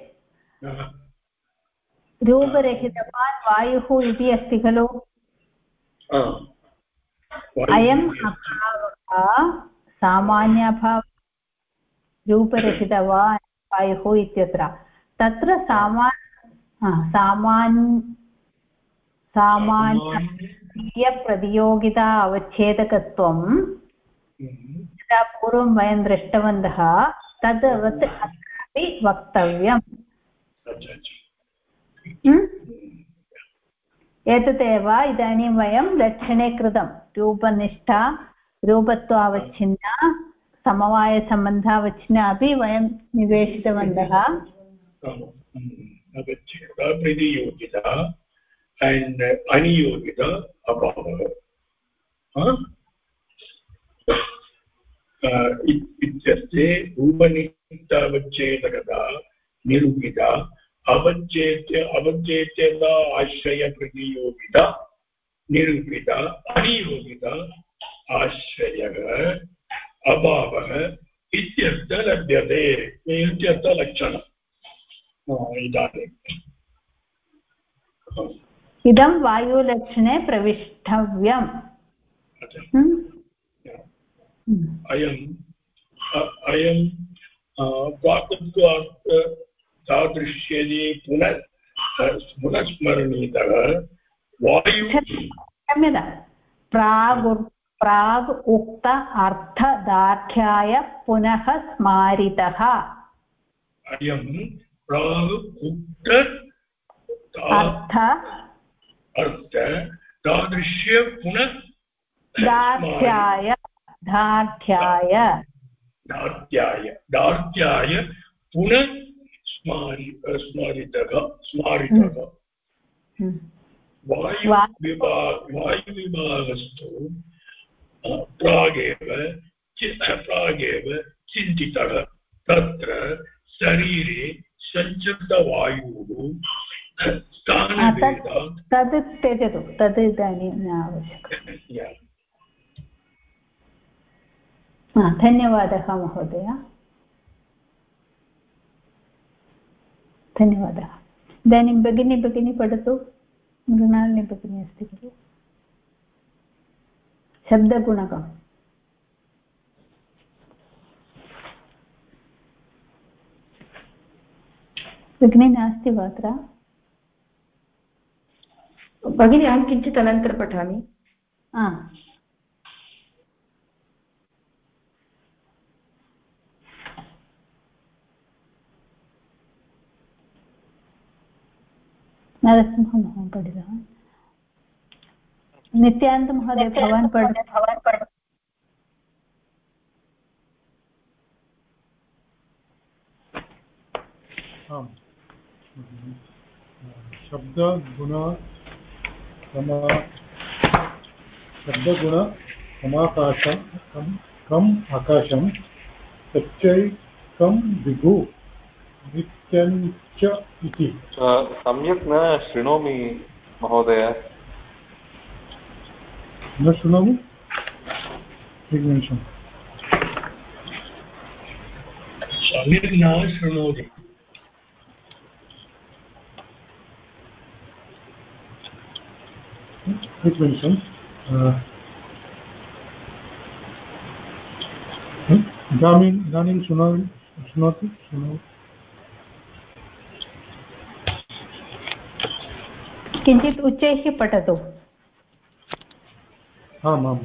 रूपरहितवान् वायुः इति अस्ति खलु अयम् अभावः सामान्यभावः रूपरहितवान् वायुः इत्यत्र तत्र सामान्यप्रतियोगिता अवच्छेदकत्वं यदा पूर्वं वयं दृष्टवन्तः तद्वत् अत्रापि वक्तव्यम् एतदेव इदानीं वयं लक्षणे कृतं रूपनिष्ठा रूपत्वावच्छिन्ना समवायसम्बन्धावच्छिन्ना अपि वयं निवेशितवन्तः प्रतियोगिता and अनियोगिता अभावः इत्यस्ते रूपनिष्ठावच्छेदकता निरूपिता अवच्छेद्यता आश्रय प्रतियोगिता निरूपिता अनियोगिता आश्रयः अभावः इत्यर्थ लभ्यते इत्यर्थ लक्षणम् इदं वायुलक्षणे प्रविष्टव्यम् अयं प्राकृत्वात् तादृश्यते पुनः स्मरणीतः वायु क्षम्यता प्राग् उक्त अर्थदार्ढ्याय पुनः स्मारितः अयं प्राग् उक्त अर्थ तादृश्य पुनः दार्ढ्याय पुनः स्मारितः वायुविभागस्तु प्रागेव चिन्तितः तत्र शरीरे सञ्चितवायुः स्थानभेदात् तद् त्यजतु तद् इदानीं न आवश्यकम् धन्यवादः महोदय धन्यवादः इदानीं भगिनी पठतु मृणालिनी भगिनी अस्ति खलु शब्दगुणकम् भगिनी नास्ति वा अत्र भगिनी अहं किञ्चित् अनन्तरं पठामि नरसिंहमहोदय पठितवान् नित्यानन्दमहोदय भवान् शब्दगुण समाकाशं कम् आकाशं सच्चैकं विभु नित्यञ्च इति सम्यक् न शृणोमि महोदय न शृणोमि एकनिमिषम् सम्यक् न शृणोति which mentions इदानीं शृणोति किञ्चित् उच्चैः पठतु। आम्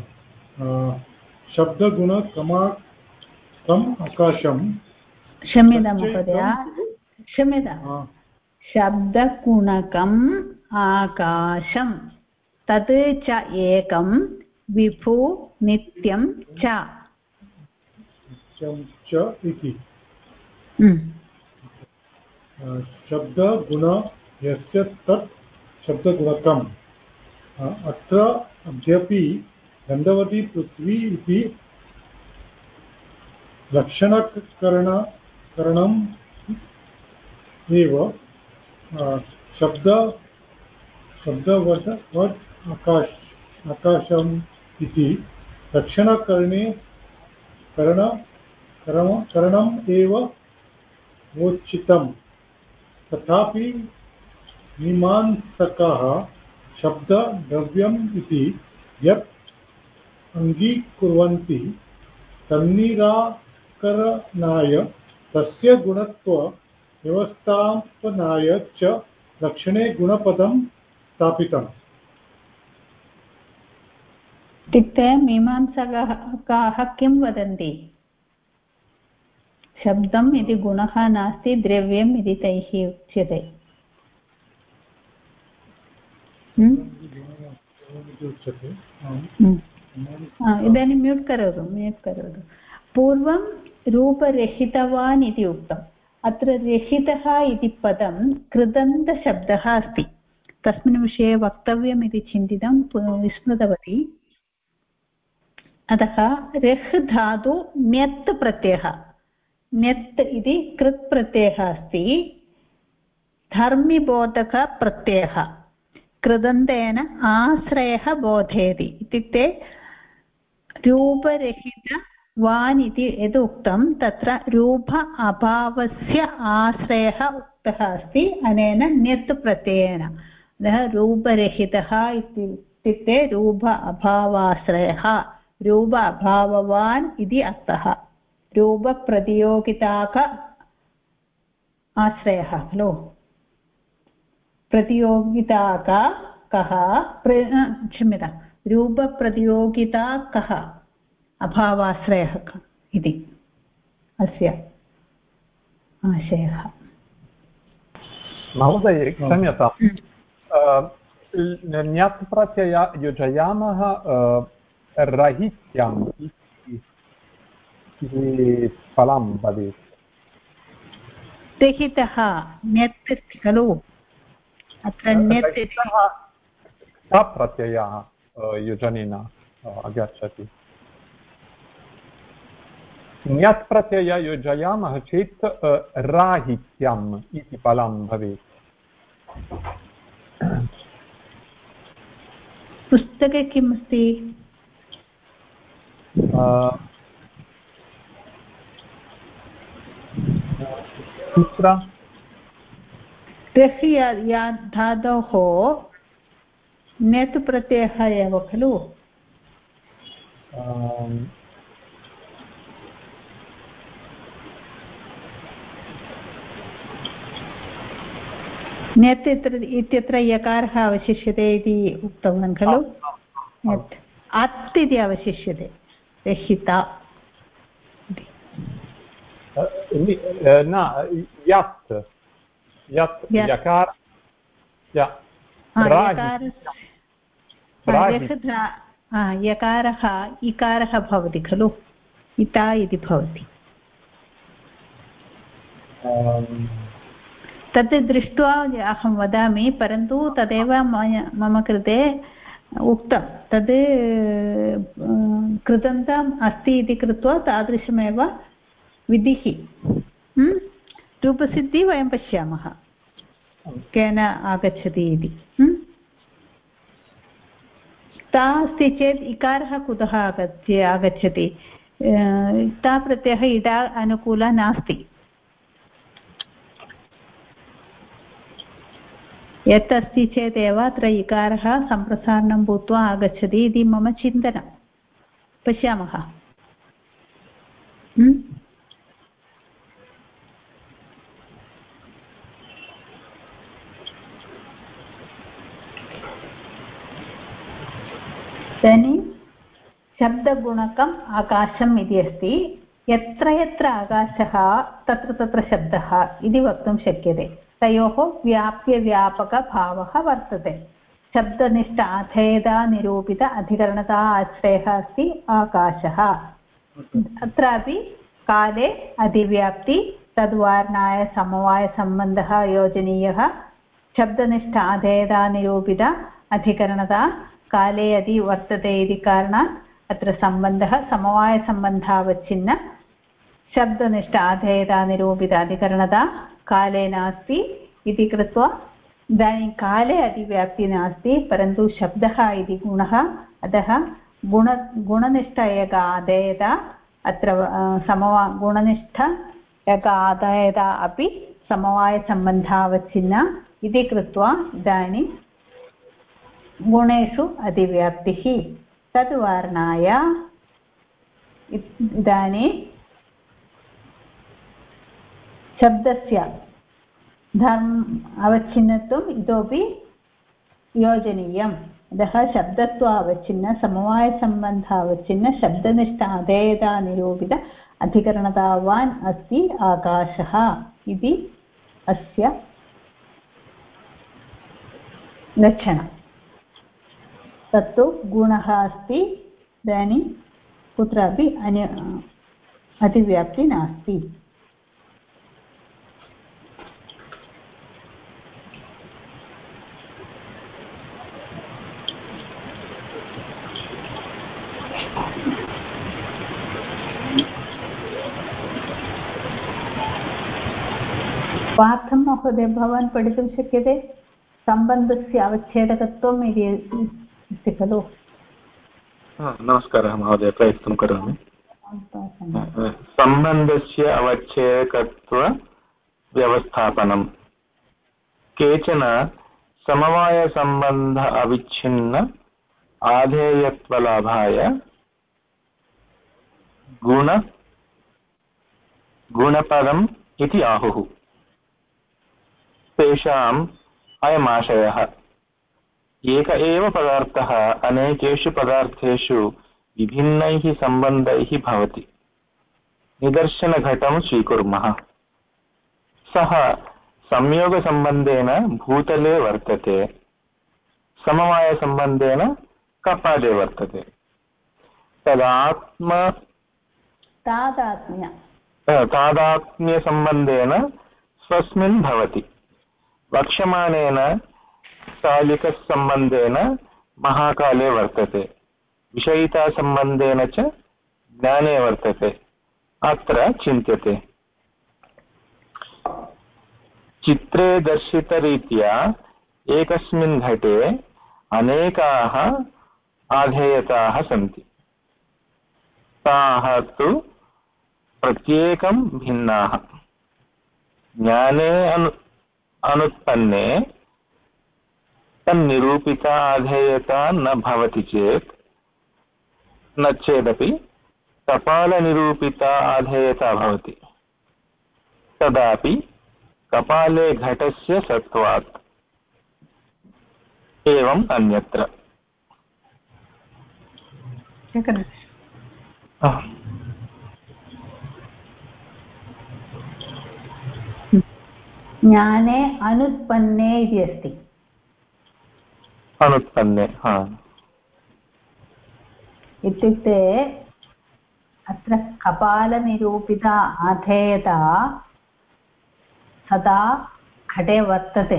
शब्दगुणकम् आकाशं क्षम्यतां महोदय, क्षम्यतां, शब्दगुणकम् आकाशं तत् च एकं विभु नित्यं च इति शब्दगुण यस्य तत् शब्दगुणकम् अत्र अद्यापि गन्धवती पृथ्वी इति लक्षणकरणम् एव शब्दवत् आकाशम् इति करणम् एव वोचितम्। तथापि मीमांसकाः शब्दद्रव्यम् इति यत् अङ्गीकुर्वन्ति तन्निराकरणाय तस्य गुणत्व व्यवस्थापनाय च लक्षणे गुणपदं स्थापितम्। इत्युक्ते मीमांसकाः किं वदन्ति? शब्दम् इति गुणः नास्ति, द्रव्यम् इति तैः उच्यते। इदानीं म्यूट् करोतु। पूर्वं रूपरहितवान् इति उक्तम्। अत्र रहितः इति पदं कृदन्तशब्दः अस्ति। तस्मिन् विषये वक्तव्यम् इति चिन्तितं, विस्मृतवती। अतः रह् धातु ण्यत् प्रत्ययः, ण्यत् इति कृत् प्रत्ययः अस्ति, धर्मिबोधकप्रत्ययः, कृदन्तेन आश्रयः बोधयति। इत्युक्ते रूपरहितवान् इति यद् उक्तं तत्र रूप अभावस्य आश्रयः उक्तः अस्ति अनेन ण्यत् प्रत्ययेन। अतः रूपरहितः इत्युक्ते रूप अभावाश्रयः, रूप अभाववान् इति अर्थः। रूपप्रतियोगिताक आश्रयः खलु, प्रतियोगिताक कः, क्षम्यतां, रूपप्रतियोगिता कः, अभावाश्रयः इति अस्य आशयः। महोदय क्षम्यतां, ण्यत् प्रत्यय योजयामः राहित्यम् इति फलं भवेत्। रहितः ण्यत् अस्ति खलु, अत्र ण्यत् प्रत्ययः योजनेन आगच्छति। ण्यत् प्रत्यय योजयामः चेत् राहित्यम् इति फलं भवेत्। पुस्तके किम् अस्ति? कुत्र? या धातोः ण्यत् प्रत्ययः एव खलु। ण्यत् इत्यत्र यकारः अवशिष्यते इति उक्तवान् खलु। ण्यत् अत् इति अवशिष्यते, रहिता न यत् यकार यकारः इकारः भवति खलु, इता इति भवति। तत् दृष्ट्वा अहं वदामि, परन्तु तदेव मम कृते उक्तं, तद् कृदन्तम् अस्ति इति कृत्वा तादृशमेव विधिः। रूपसिद्धिः वयं पश्यामः केन आगच्छति इति। ता अस्ति चेत् इकारः कुतः आगच्छति? ता प्रत्ययः इडा अनुकूलः नास्ति। यत् अस्ति चेदेव अत्र इकारः सम्प्रसारणं भूत्वा आगच्छति इति मम चिन्तनं पश्यामः इदानीं शब्दगुणकम् आकाशम् इति अस्ति यत्र यत्र आकाशः तत्र तत्र शब्दः इति वक्तुं शक्यते तयोः व्याप्यव्यापकभावः वर्तते शब्दनिष्ठ अथेदा निरूपित अधिकरणता आश्रयः अस्ति आकाशः अत्रापि काले अधिव्याप्ति तद्वार्णाय समवायसम्बन्धः योजनीयः शब्दनिष्ठ अथेदा निरूपित अधिकरणता काले अति वर्तते इति कारणात् अत्र सम्बन्धः समवायसम्बन्धावच्छिन्न शब्दनिष्ठ अधेयता निरूपित अधिकरणता काले नास्ति इति कृत्वा इदानीं काले अतिव्याप्तिः नास्ति परन्तु शब्दः इति गुणः अतः गुणनिष्ठ एक आधेयता अत्र गुणनिष्ठ एक आधेयता अपि समवायसम्बन्धावच्छिन्ना इति कृत्वा इदानीं गुणेषु अतिव्याप्तिः तद्वार्णाय इदानीं शब्दस्य अवच्छिन्नत्वम् इतोपि योजनीयम् अतः शब्दत्व अवच्छिन्न समवायसम्बन्ध अवच्छिन्न शब्दनिष्ठ अधेयता निरूपित अधिकरणतावान् अस्ति आकाशः इति अस्य लक्षणम् तत्तु गुणः अस्ति इदानीं कुत्रापि अतिव्याप्तिः नास्ति पाठं महोदय भवान् पठितुं शक्यते सम्बन्धस्य अवच्छेदकत्वम् इति अस्ति खलु नमस्कारः महोदय प्रयत्नं करोमि सम्बन्धस्य अवच्छेदकत्वव्यवस्थापनं केचन समवायसम्बन्ध अविच्छिन्न आधेयत्वलाभाय गुणपदम् इति आहुः तेषाम् अयमाशयः एक एव पदार्थः अनेकेषु पदार्थेषु विभिन्नैः सम्बन्धैः भवति निदर्शनघटं स्वीकुर्मः सः संयोगसम्बन्धेन भूतले वर्तते समवायसम्बन्धेन कपाले वर्तते तादात्म्यसम्बन्धेन स्वस्मिन् भवति वक्ष्यमाणेन कालिकसम्बन्धेन महाकाले वर्तते विषयितासम्बन्धेन च ज्ञाने वर्तते अत्र चिन्त्यते चित्रे दर्शितरीत्या एकस्मिन् घटे अनेकाः आधेयताः सन्ति ताः तु प्रत्येकं भिन्नाः ज्ञाने अनुत्पन्ने तन्निरूपिता आधेयता न भवति चेत् न चेदपि कपालनिरूपिता आधेयता भवति तदापि कपाले घटस्य सत्वात् एवम् अन्यत्र ज्ञाने अनुत्पन्ने इति अस्ति अनुत्पन्ने इत्युक्ते अत्र कपालनिरूपिता आधेयता सदा घटे वर्तते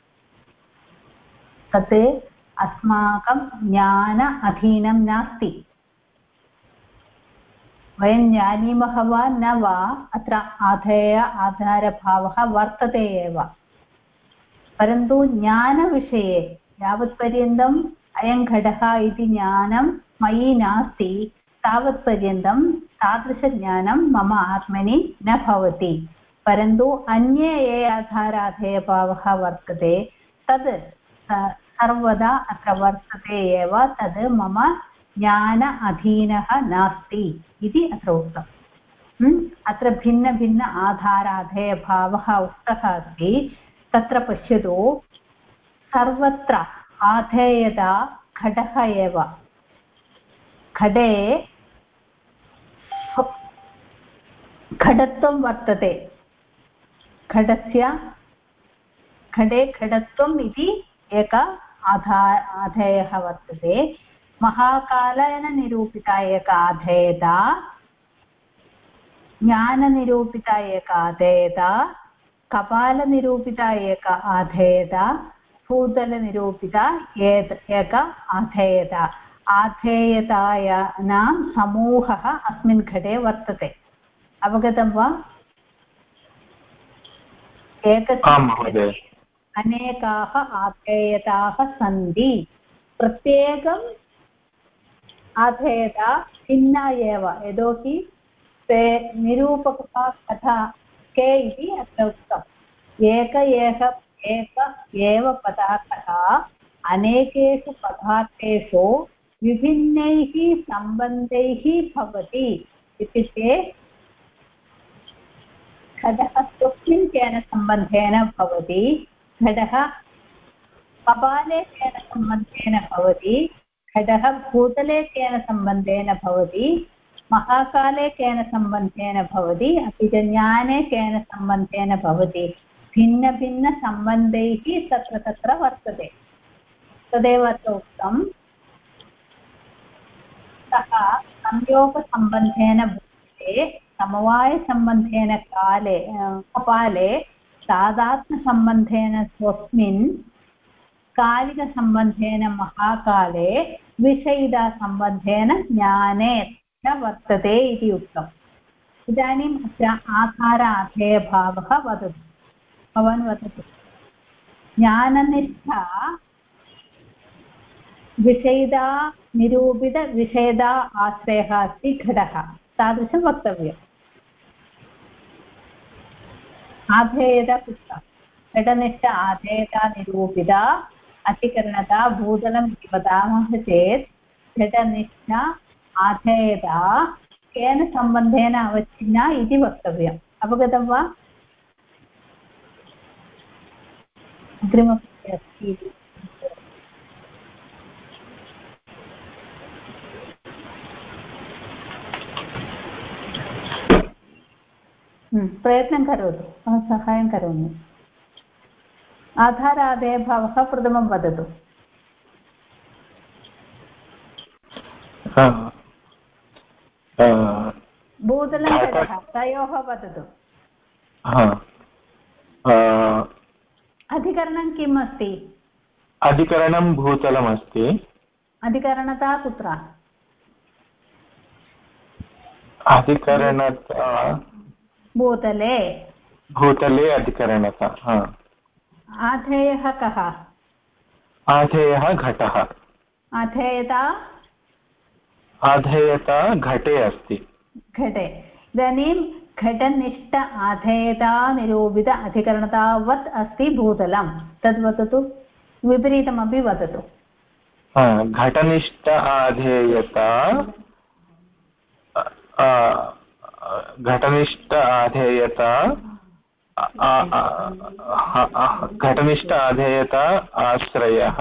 तत् अस्माकं ज्ञान अधीनं नास्ति वयं जानीमः वा न वा अत्र आधेय आधारभावः वर्तते एव परन्तु ज्ञानविषये यावत्पर्यन्तम् अयं घटः इति ज्ञानं मयि नास्ति तावत्पर्यन्तं तादृशज्ञानं मम आत्मनि न भवति परन्तु अन्ये ये आधाराधेयभावः वर्तते तद् सर्वदा अत्र वर्तते एव, तद् मम ज्ञान अधीनः नास्ति इति अत्र उक्तम्। अत्र भिन्न आधाराधेयभावः उक्तः अस्ति। तत्र पश्यतु, सर्वत्र आधेयता घटः एव। घटे घटत्वं वर्तते, घटे घटत्वम् इति एक आधेयः वर्तते। महाकालेन निरूपिता एक आधेयता, ज्ञाननिरूपिता एक आधेयता, कपालनिरूपिता एक आधेयता, भूतलनिरूपिता एक आधेयता। आधेयतायानां समूहः अस्मिन् घटे वर्तते। अवगतं वा? एकस्मिन् अनेकाः आधेयताः सन्ति। प्रत्येकम् आधेयता भिन्ना एव, यतोहि ते निरूपकः कथा के इति अत्र उक्तम्। एक एव पदार्थः अनेकेषु पदार्थेषु विभिन्नैः सम्बन्धैः भवति। इत्युक्ते घटः स्वस्मिन् केन सम्बन्धेन भवति, घटः कपाले केन सम्बन्धेन भवति, घटः भूतले केन सम्बन्धेन भवति, महाकाले केन सम्बन्धेन भवति, अपि च ज्ञाने केन सम्बन्धेन भवति। भिन्नभिन्नसम्बन्धैः तत्र वर्तते। तदेव अत्र उक्तं। सः संयोगसम्बन्धेन भूते, समवायसम्बन्धेन कपाले, तादात्म्यसम्बन्धेन स्वस्मिन्, कालिकसम्बन्धेन महाकाले, विषयितासम्बन्धेन ज्ञाने च वर्तते इति उक्तम्। इदानीम् अत्र आधाराधेयभावः वदतु, भवान् वदतु। ज्ञाननिष्ठा विषयिता निरूपितविषयिता आश्रयः अस्ति घटः, तादृशं वक्तव्यम्। आधेयता पुस्तकं घटनिष्ठ आधेयता निरूपिता अधिकरणता भूतलम् इति वदामः चेत् घटनिष्ठ आधेयता केन सम्बन्धेन अवच्छिन्ना इति वक्तव्यम्। अवगतं वा? अग्रिमपक्षे अस्ति। प्रयत्नं करोतु, अहं सहायं करोमि। आधाराधेयभावः प्रथमं वदतु। भूतलं घटः तयोः वदतु। अधिकरणं किम् अस्ति? अधिकरणं भूतलमस्ति। अधिकरणता कुत्र? अधिकरणता भूतले अधिकरणता। आधेयः कः? आधेयः घटः। आधेयता घटे अस्ति। घटे। इदानीं घटनिष्ठ आधेयता निरूपित अधिकरणतावत् अस्ति भूतलं, तद् वदतु। विपरीतमपि वदतु। घटनिष्ठ आधेयता घटनिष्ठ आधेयता आश्रयः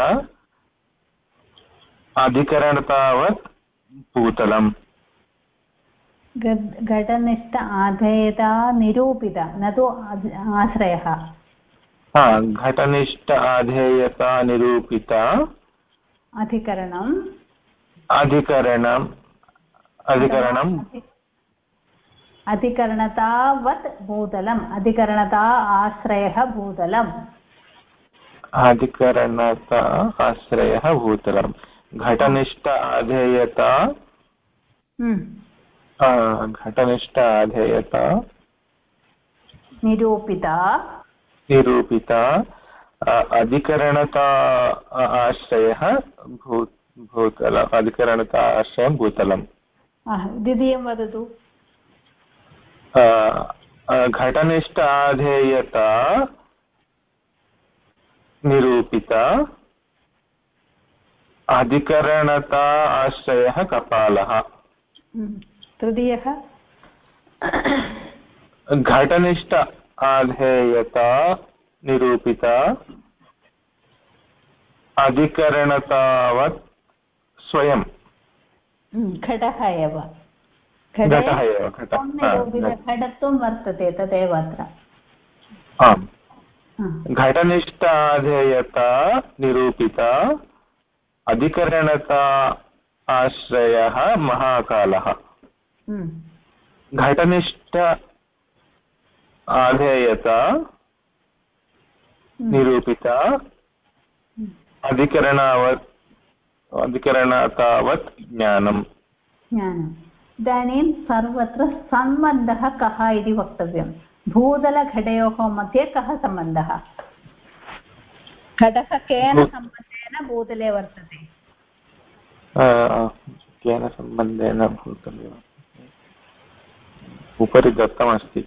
अधिकरणतावत् भूतलम्। घटनिष्ठ आधेयता निरूपित, न तु आश्रयः। घटनिष्ठ आधेयता निरूपिता अधिकरणतावत् भूतलम्, अधिकरणता आश्रयः भूतलम्। अधिकरणता आश्रयः भूतलम्। घटनिष्ठ आधेयता घटनिष्ठ आधेयता निरूपिता अधिकरणता आश्रयः भूतलम्। अधिकरणता आश्रयं भूतलम्। द्वितीयं वदतु। घटनिष्ठ आधेयता निरूपिता अधिकरणता आश्रयः कपालः तृतीयः घटनिष्ठ आधेयता निरूपिता अधिकरणतावत् स्वयं घटः एव घटत्वं वर्तते तदेव अत्र आम् घटनिष्ठ आधेयता निरूपिता अधिकरणता आश्रयः महाकालः घटनिष्ठ आधेयता निरूपिता अधिकरणतावत् ज्ञानम् इदानीं सर्वत्र सम्बन्धः कः इति वक्तव्यं भूतलघटयोः मध्ये कः सम्बन्धः घटः केन सम्बन्धेन भूतले वर्तते केन सम्बन्धेन भूतले उपरि दत्तमस्ति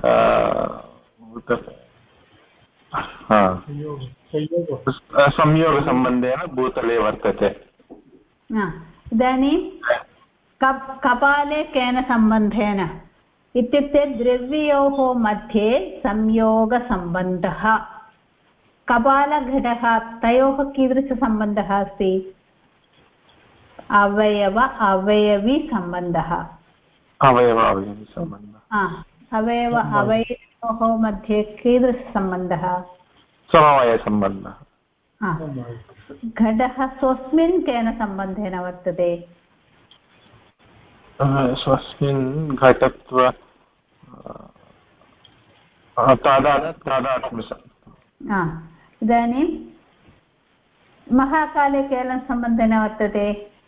संयोगसम्बन्धेन भूतले वर्तते इदानीं कपाले केन सम्बन्धेन इत्युक्ते द्रव्ययोः मध्ये संयोगसम्बन्धः कपालघटः तयोः कीदृशसम्बन्धः अस्ति अवयवसम्बन्धः अवयवयोः मध्ये कीदृशसम्बन्धः समवायसम्बन्धः घटः स्वस्मिन् केन सम्बन्धेन वर्तते स्वस्मिन् घटत्व इदानीं महाकाले केन सम्बन्धेन वर्तते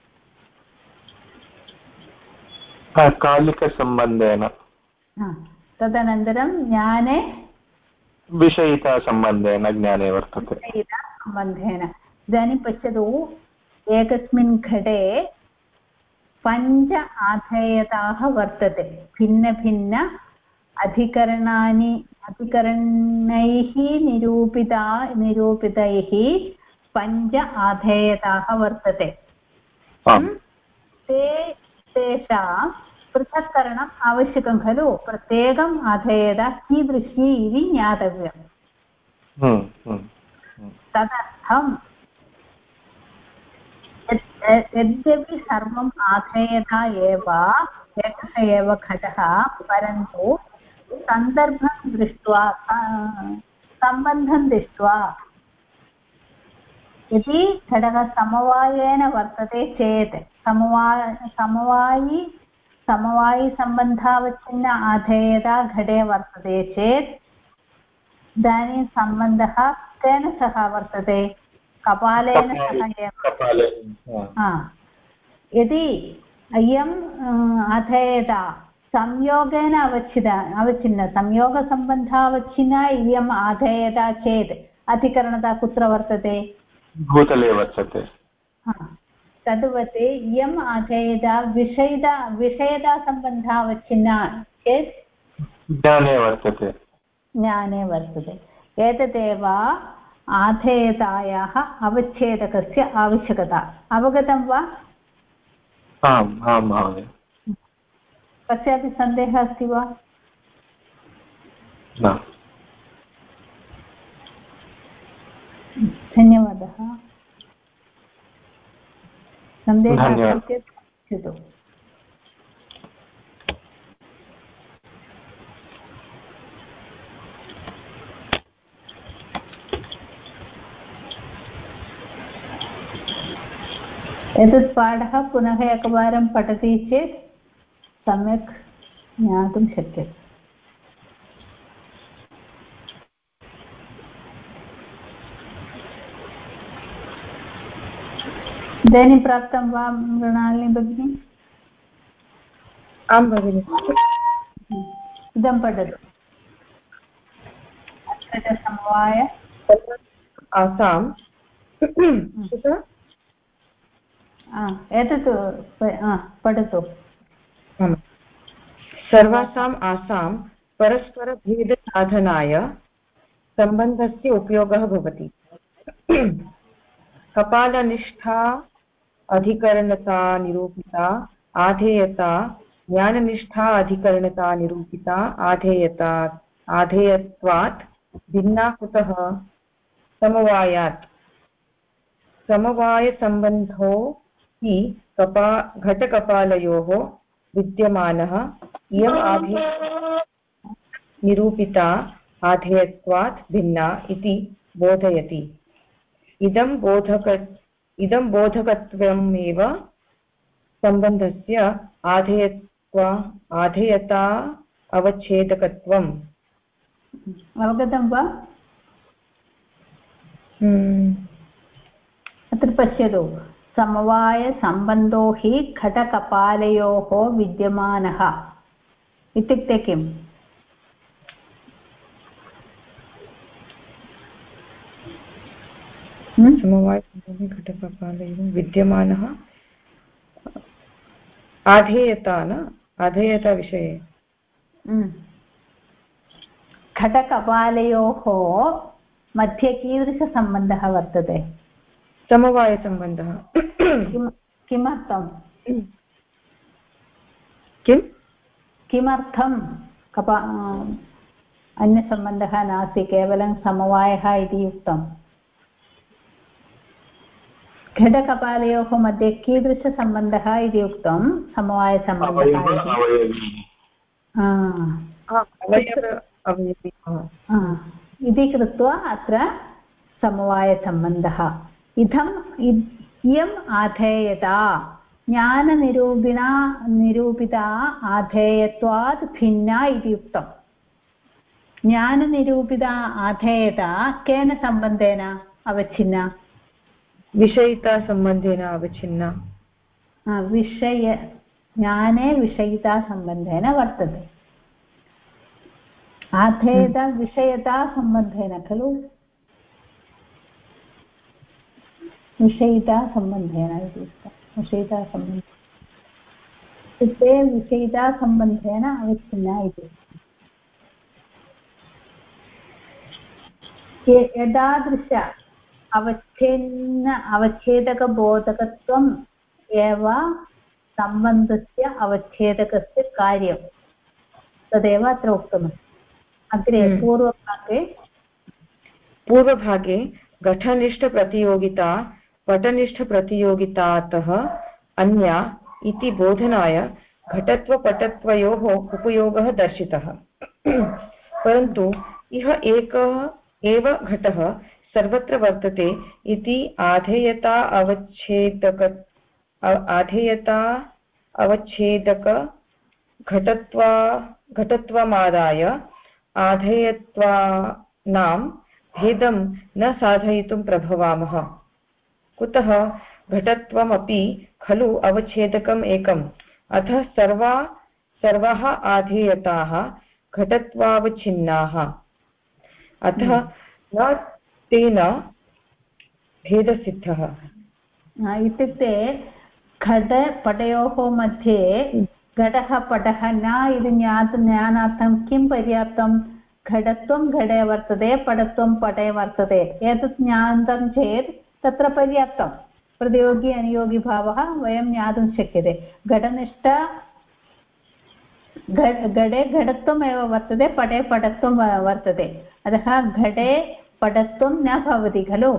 कालिकसम्बन्धेन तदनन्तरं ज्ञाने विषयितासम्बन्धेन ज्ञाने वर्तते विषयितासम्बन्धेन इदानीं पश्यतु एकस्मिन् घटे पञ्च आधेयताः वर्तते भिन्नभिन्न अधिकरणैः निरूपितैः पञ्च आधेयताः वर्तते तेषां पृथक्करणम् आवश्यकं खलु प्रत्येकम् आधेयता कीदृशी इति ज्ञातव्यम् तदर्थं यद्यपि सर्वम् आधेयता एव एकः एव घटः परन्तु सन्दर्भं दृष्ट्वा सम्बन्धं दृष्ट्वा यदि घटः समवायेन वर्तते चेत् समवायिसम्बन्धावच्छिन्न आधेयता घटे वर्तते चेत् इदानीं सम्बन्धः केन सह वर्तते कपालेन सह एव यदि अयम् आधेयता संयोगेन अवच्छिन्न संयोगसम्बन्धावच्छिन्ना इयम् आधेयता चेत् अधिकरणता कुत्र वर्तते भूतले वर्तते तद्वत् इयम् आधेयता विषयतासम्बन्धावच्छिन्ना चेत् ज्ञाने वर्तते एतदेव आधेयतायाः अवच्छेदकस्य आवश्यकता अवगतं वा आम् आम् महोदय कस्यापि सन्देहः अस्ति वा न धन्यवादः सन्देहः अस्ति चेत् पृच्छतु एतत् पाठः पुनः एकवारं पठति चेत् सम्यक् ज्ञातुं शक्यते इदानीं प्राप्तं वा मृणालिनी भगिनी आं भगिनि इदं पठतु अत्र समवाय आसां एतत् पठतु सर्वासाम् आसां परस्परभेदसाधनाय सम्बन्धस्य उपयोगः भवति कपालनिष्ठा अधिकरणता निरूपिता आधेयता ज्ञाननिष्ठा अधिकरणता निरूपिता आधेयत्वात् भिन्ना कुतः समवायात् समवायसम्बन्धो हि घटकपालयोः विद्यमानः इयम् आधेय निरूपिता आधेयत्वात् भिन्ना इति बोधयति। इदं बोधकत्वमेव सम्बन्धस्य आधेयता अवच्छेदकत्वम्। अवगतं वा? अत्र पश्यतु, समवायसम्बन्धो हि घटकपालयोः विद्यमानः इत्युक्ते किम्? समवायसम्बन्धे घटकपालयोः विद्यमानः आधेयता न आधेयता विषये घटकपालयोः मध्ये कीदृशसम्बन्धः वर्तते? समवायसम्बन्धः। किमर्थं? किमर्थं अन्यसम्बन्धः नास्ति, केवलं समवायः इति उक्तम्। घटकपालयोः मध्ये कीदृशसम्बन्धः इति उक्तं? समवायसम्बन्धः इति कृत्वा अत्र समवायसम्बन्धः। इयम् आधेयता ज्ञाननिरूपिता आधेयत्वात् भिन्ना इति उक्तम्। ज्ञाननिरूपिता आधेयता केन सम्बन्धेन अवच्छिन्ना? विषयितासम्बन्धेन अवच्छिन्ना। ज्ञाने विषयितासम्बन्धेन वर्तते। आधेयता विषयतासम्बन्धेन खलु? विषयितासम्बन्धेन इति उक्तं। विषयितासम्बन्धेन इत्युक्ते विषयितासम्बन्धेन अवच्छिन्ना इति। एतादृश अवच्छेदकबोधकत्वम् एव सम्बन्धस्य अवच्छेदकस्य कार्यं। तदेव अत्र उक्तमस्ति। अग्रे पूर्वभागे घटनिष्ठप्रतियोगिता पटनिष्ठप्रतियोगितातः अन्या इति बोधनाय घटत्वपटत्वयोः उपयोगः दर्शितः। परन्तु इह एकः एव घटः सर्वत्र वर्तते इति आधेयता अवच्छेदक घटत्वमादाय आधेयत्वानां भेदं न साधयितुं प्रभवामः। कुतः घटत्वमपि खलु अवच्छेदकम् एकम्। अतः सर्वाः आधेयताः घटत्वावच्छिन्नाः। अतः न तेन भेदसिद्धः। इत्युक्ते घटपटयोः मध्ये घटः पटः न इति ज्ञानार्थं किं पर्याप्तं? घटत्वं घटे वर्तते, पटत्वं पटे वर्तते। एतत् ज्ञातं चेत् तत्र पर्याप्तं। प्रतियोगी अनुयोगिभावः वयं ज्ञातुं शक्यते। घटे घटत्वमेव वर्तते, पटे पटत्वं वर्तते। अतः घटे पटत्वं न भवति खलु?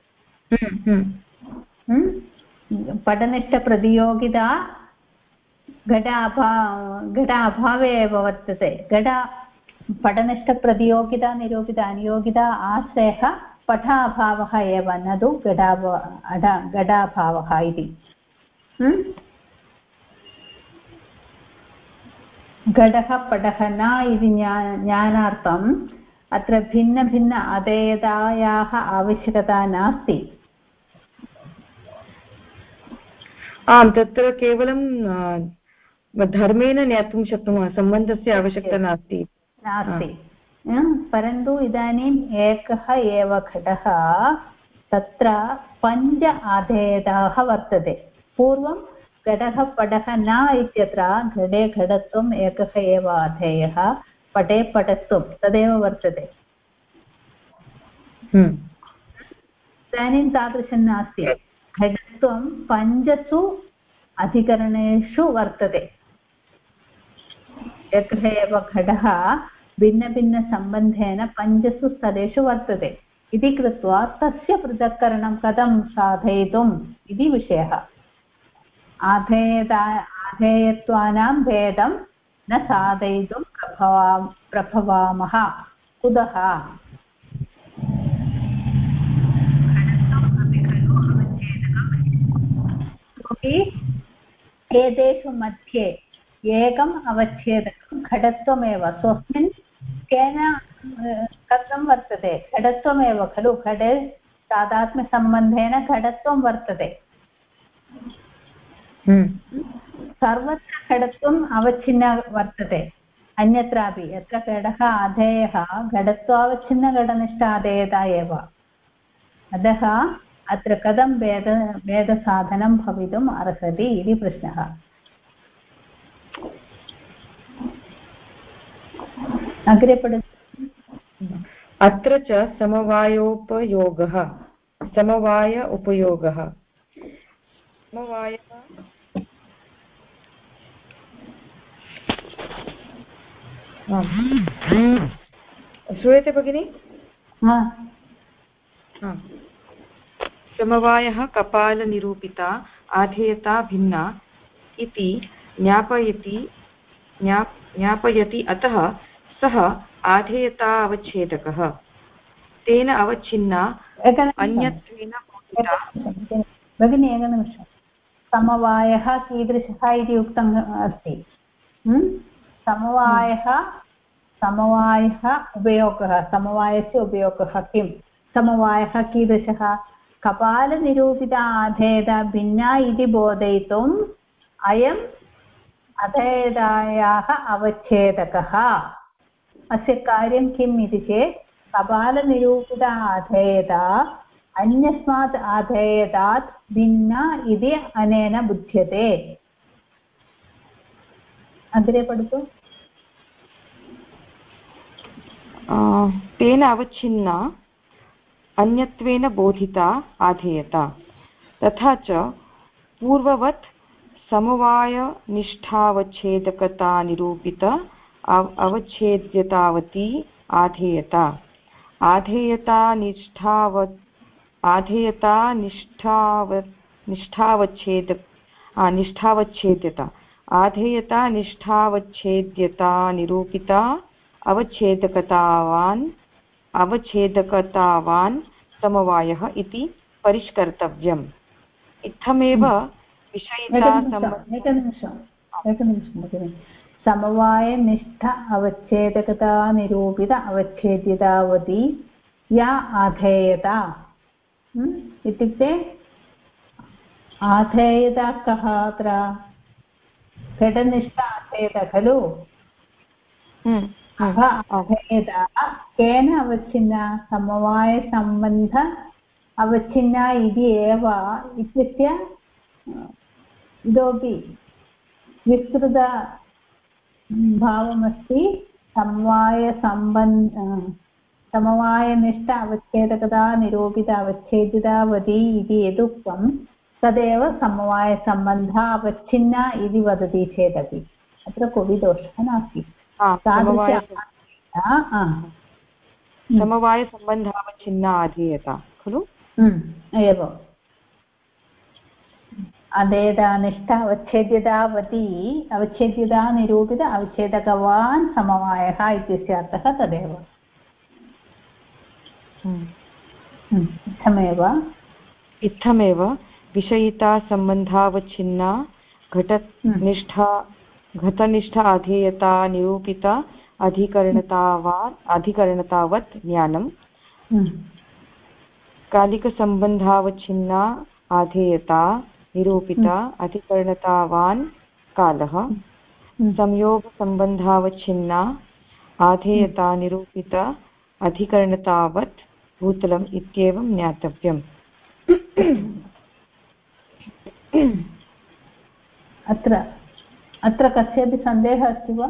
पटनिष्ठप्रतियोगिता घट अभावे एव वर्तते। पटनिष्ठप्रतियोगिता निरूपिता अनियोगिता आश्रयः पठाभावः एव, न तु घटाभावः इति। घटः पटः न इति ज्ञानार्थम् अत्र भिन्न अधेयतायाः आवश्यकता नास्ति। आम्, तत्र केवलं धर्मेण ज्ञातुं शक्नुमः, सम्बन्धस्य आवश्यकता नास्ति। परन्तु इदानीम् एकः एव घटः, तत्र 5 आधेयताः वर्तते। पूर्वं घटः पटः न इत्यत्र घटे घटत्वम् एकः एव आधेयः, पटे पटत्वं तदेव वर्तते। इदानीं तादृशं नास्ति घटत्वं पञ्चसु अधिकरणेषु वर्तते एकः एव घटः भिन्नभिन्नसम्बन्धेन पञ्चसु स्तरेषु वर्तते इति कृत्वा तस्य पृथक्करणं कथं साधयितुम् इति विषयः आधेयत्वानां भेदं न साधयितुं प्रभवामः कुतः एतेषु मध्ये एकम् अवच्छेदकं घटत्वमेव स्वस्मिन् केन कथं वर्तते घटत्वमेव खलु घटे तादात्म्यसम्बन्धेन घटत्वं वर्तते सर्वत्र घटत्वम् अवच्छिन्न वर्तते अन्यत्रापि यत्र घटः अधेयः घटत्वावच्छिन्नघटनिष्ठ अधेयता एव अतः अत्र कथं भेदसाधनं भवितुम् अर्हति इति प्रश्नः अग्रे पठतु अत्र च समवायोपयोगः समवाय उपयोगः समवायः श्रूयते भगिनि समवायः कपालनिरूपिता आधेयता भिन्ना इति ज्ञापयति अतः सः आधेयता अवच्छेदकः तेन अवच्छिन्ना अन्यत्वेन भगिनी एकनिमिषं समवायः कीदृशः इति उक्तम् अस्ति समवायः उपयोगः समवायस्य उपयोगः किं समवायः कीदृशः कपालनिरूपिता आधेयता भिन्ना इति बोधयितुम् अयम् अधेयतायाः अवच्छेदकः अस्य कार्यं किम् इति चेत् कपालनिरूपिता आधेयता अन्यस्मात् आधेयतात् भिन्ना इति अनेन बुध्यते अग्रे पठतु तेन अवच्छिन्ना अन्यत्वेन बोधिता आधेयता तथा च पूर्ववत् समवायनिष्ठावच्छेदकता निरूपित अवच्छेद्यतावती आधेयता निष्ठावच्छेद्यता आधेयता निष्ठावच्छेद्यता निरूपिता अवच्छेदकतावान् समवायः इति परिष्कर्तव्यम् इत्थमेव विषयिता एकनिमिषं समवायनिष्ठ अवच्छेदकता निरूपित अवच्छेद्यतावती या आधेयता इत्युक्ते आधेयता कः अत्र घटनिष्ठ आधेयता खलु अधेयता केन अवच्छिन्ना समवायसम्बन्ध अवच्छिन्ना इति एव इत्यस्य इतोपि विस्तृत भावमस्ति समवायनिष्ठ अवच्छेदकता निरूपित अवच्छेदितावती इति यदुक्तं तदेव समवायसम्बन्ध अवच्छिन्ना इति वदति चेदपि अत्र कोऽपि दोषः नास्ति समवायसम्बन्धावच्छिन्ना आधेयता खलु एव अधेयतानिष्ठ अवच्छेद्यतावती अवच्छेद्यता निरूपित अवच्छेदकवान् समवायः इत्यस्य अर्थः तदेव इत्थमेव विषयिता सम्बन्धावच्छिन्ना घटनिष्ठ अधेयता निरूपिता अधिकरणतावत् ज्ञानम् कालिकसम्बन्धावच्छिन्ना आधेयता निरूपिता अधिकरणतावान् कालः संयोगसम्बन्धावच्छिन्ना आधेयता निरूपिता अधिकरणतावत् भूतलम् इत्येवं ज्ञातव्यम् अत्र कस्यापि सन्देहः अस्ति वा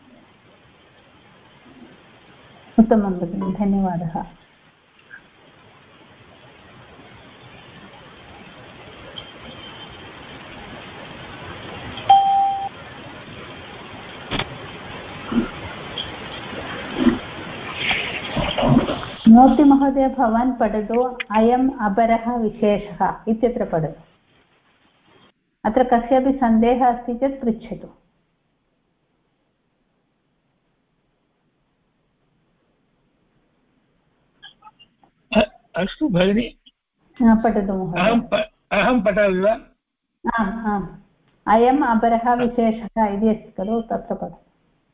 उत्तमं भगिनि धन्यवादः नोति महोदय भवान् पठतु अयम् अपरः विशेषः इत्यत्र पठतु अत्र कस्यापि सन्देहः अस्ति चेत् पृच्छतु अस्तु भगिनि पठतु महोदय अहं पठामि वा आम् आम् अयम् अपरः विशेषः इति अस्ति खलु तत्र पठतु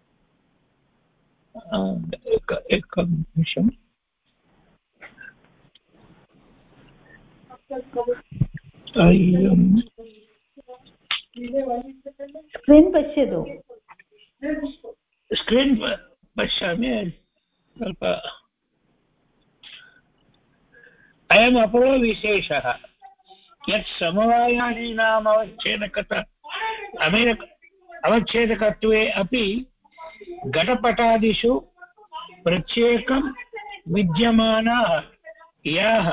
एकं निमिषम् स्क्रीन् पश्यतु स्क्रीन् पश्यामि ಸ್ವಲ್ಪ अयम् अपरो विशेषः यत् समवायादीनाम् अवच्छेदकत्वे अपि घटपटादिषु प्रत्येकं विद्यमानाः याः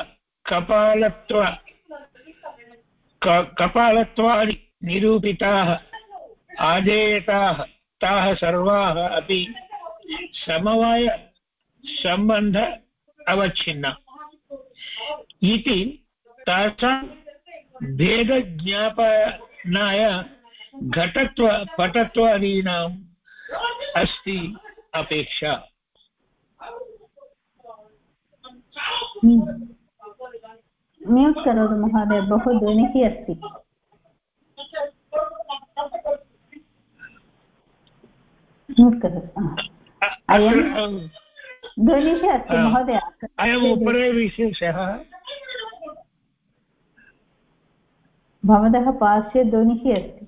कपालत्वादि निरूपिताः आदेयताः ताः सर्वाः अपि समवाय सम्बन्ध अवच्छिन्ना इति तासां भेदज्ञापनाय घटत्व पटत्वादीनाम् अस्ति अपेक्षा म्यूट् करोतु महोदय बहु ध्वनिः अस्ति म्यूट् करोतु ध्वनिः अस्ति महोदय अयम् उपरे विशेषः भवतः पार्श्वे ध्वनिः अस्ति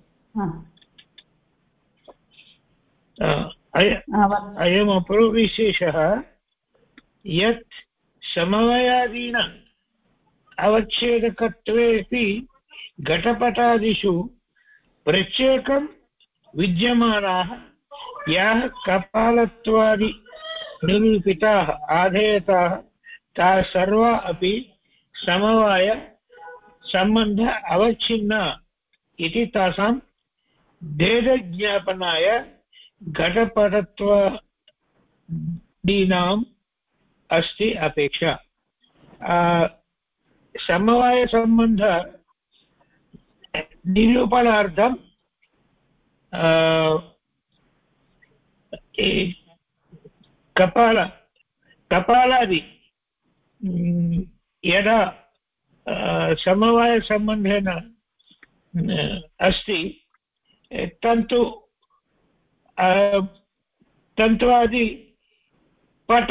अयम् अपरो विशेषः यत् समवायादीनाम् अवच्छेदकत्वेऽपि घटपटादिषु प्रत्येकं विद्यमानाः याः कपालत्वादि निरूपिताः आधेयताः ताः सर्वा अपि समवाय सम्बन्ध अवच्छिन्ना इति तासां भेदज्ञापनाय घटपटत्वादीनाम् अस्ति अपेक्षा समवायसम्बन्ध निरूपणार्थं कपालादि यदा समवायसम्बन्धेन अस्ति तन्त्वादि पट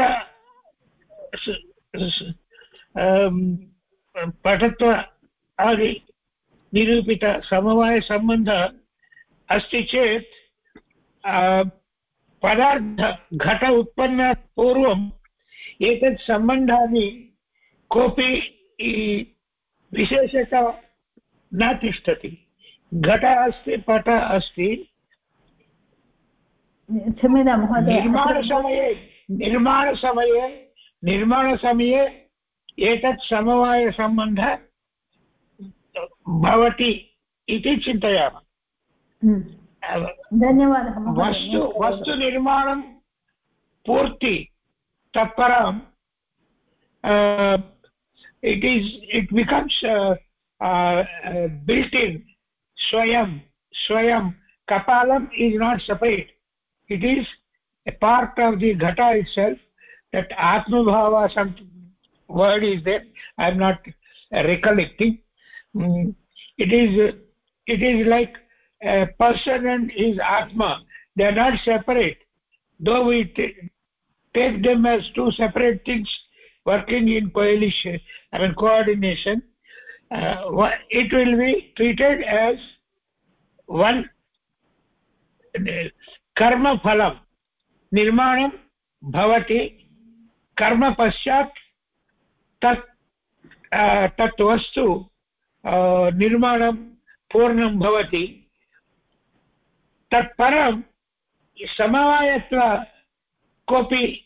पटत्व आदि निरूपित समवायसम्बन्ध अस्ति चेत् पदार्थ घट उत्पन्नात् पूर्वम् एतत् सम्बन्धानि कोऽपि विशेषता न तिष्ठति घट अस्ति पट अस्ति क्षम्यतां महोदय निर्माणसमये एतत् समवायसम्बन्धः भवति इति चिन्तयामः धन्यवादः वस्तुनिर्माणं पूर्ति तत्परं it becomes built in swayam kapalam is not separate, it is a part of the ghata itself. That atmabhava, some word is there, I am not recollecting. It is like a person and his atma, they are not separate, though we take them as two separate things working in coalition, coordination. It will be treated as one karma phalam. Nirmanam bhavati, karma paschat tat vastu nirmanam purnam bhavati. Tat param samavayatva kopi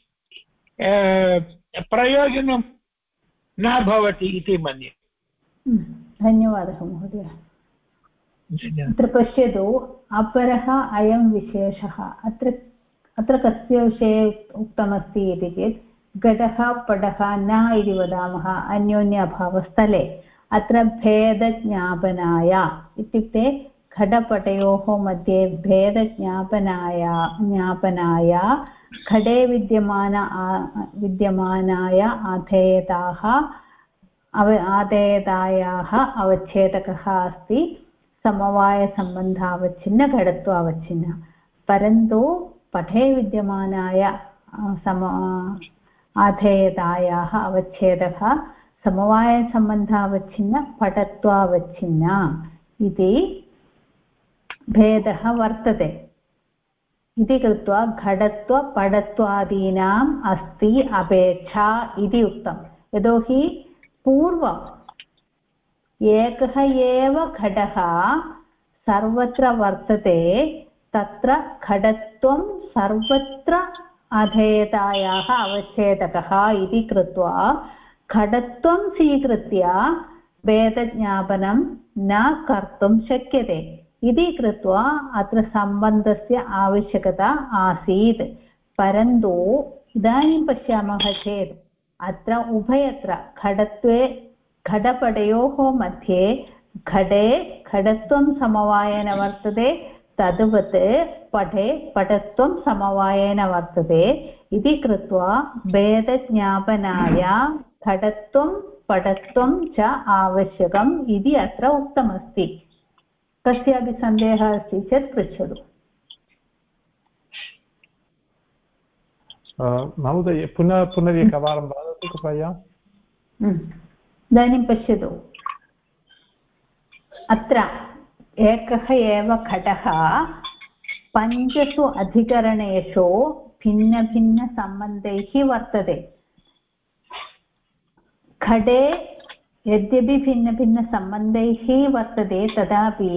प्रयोजनं न भवति इति मन्ये धन्यवादः महोदय अत्र पश्यतु अपरः अयं विशेषः अत्र कस्य विषये उक्तमस्ति इति चेत् घटः पटः न इति वदामः अन्योन्याभावस्थले। अत्र भेदज्ञापनाय इत्युक्ते घटपटयोः मध्ये भेदज्ञापनाय घटे विद्यमानाय आधेयतायाः अवच्छेदकः अस्ति समवायसम्बन्धावच्छिन्न घटत्वावच्छिन्न। परन्तु पटे विद्यमानाय आधेयतायाः अवच्छेदः समवायसम्बन्धावच्छिन्न पटत्वावच्छिन्न इति भेदः वर्तते। इति कृत्वा घटत्वपटत्वादीनाम् अस्ति अपेक्षा इति उक्तं। यतोहि पूर्वम् एकः एव घटः सर्वत्र वर्तते, तत्र घटत्वं सर्वत्र अधेयतायाः अवच्छेदकः इति कृत्वा घटत्वं स्वीकृत्य भेदज्ञापनं न कर्तुं शक्यते। इति कृत्वा अत्र सम्बन्धस्य आवश्यकता आसीत्। परन्तु इदानीं पश्यामः चेत् अत्र उभयत्र घटपटयोः मध्ये घटे घटत्वं समवायेन वर्तते, तद्वत् पटे पटत्वं समवायेन वर्तते। इति कृत्वा भेदज्ञापनाय घटत्वं पटत्वं च आवश्यकम् इति अत्र उक्तमस्ति। कस्यापि सन्देहः अस्ति चेत् पृच्छतु। महोदय पुनरेकवारं वदतु कृपया। इदानीं पश्यतु, अत्र एकः एव घटः पञ्चसु अधिकरणेषु भिन्नभिन्नसम्बन्धैः वर्तते। घटे यद्यपि भिन्नभिन्नसम्बन्धैः वर्तते, तथापि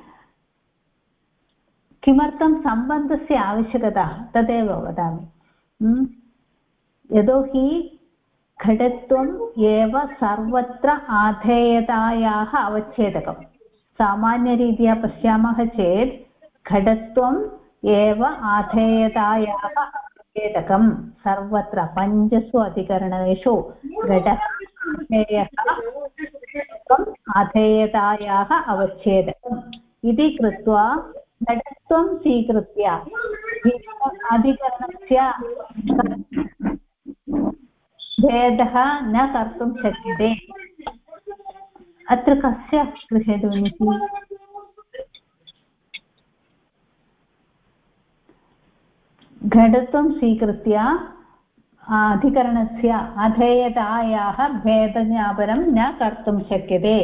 किमर्थं सम्बन्धस्य आवश्यकता तदेव वदामि। यतोहि घटत्वम् एव सर्वत्र आधेयतायाः अवच्छेदकं। सामान्यरीत्या पश्यामः चेत् घटत्वम् एव आधेयतायाः अवच्छेदकं सर्वत्र पञ्चसु अधिकरणेषु घटः आधेयतायाः अवच्छेदकम् इति कृत्वा घटत्वं स्वीकृत्य अधिकरणस्य भेदः न कर्तुं शक्यते। अत्र कस्य गृहे ध्वनिः? घटत्वं स्वीकृत्य अधिकरणस्य अधेयतायाः भेदज्ञापनं न कर्तुं शक्यते।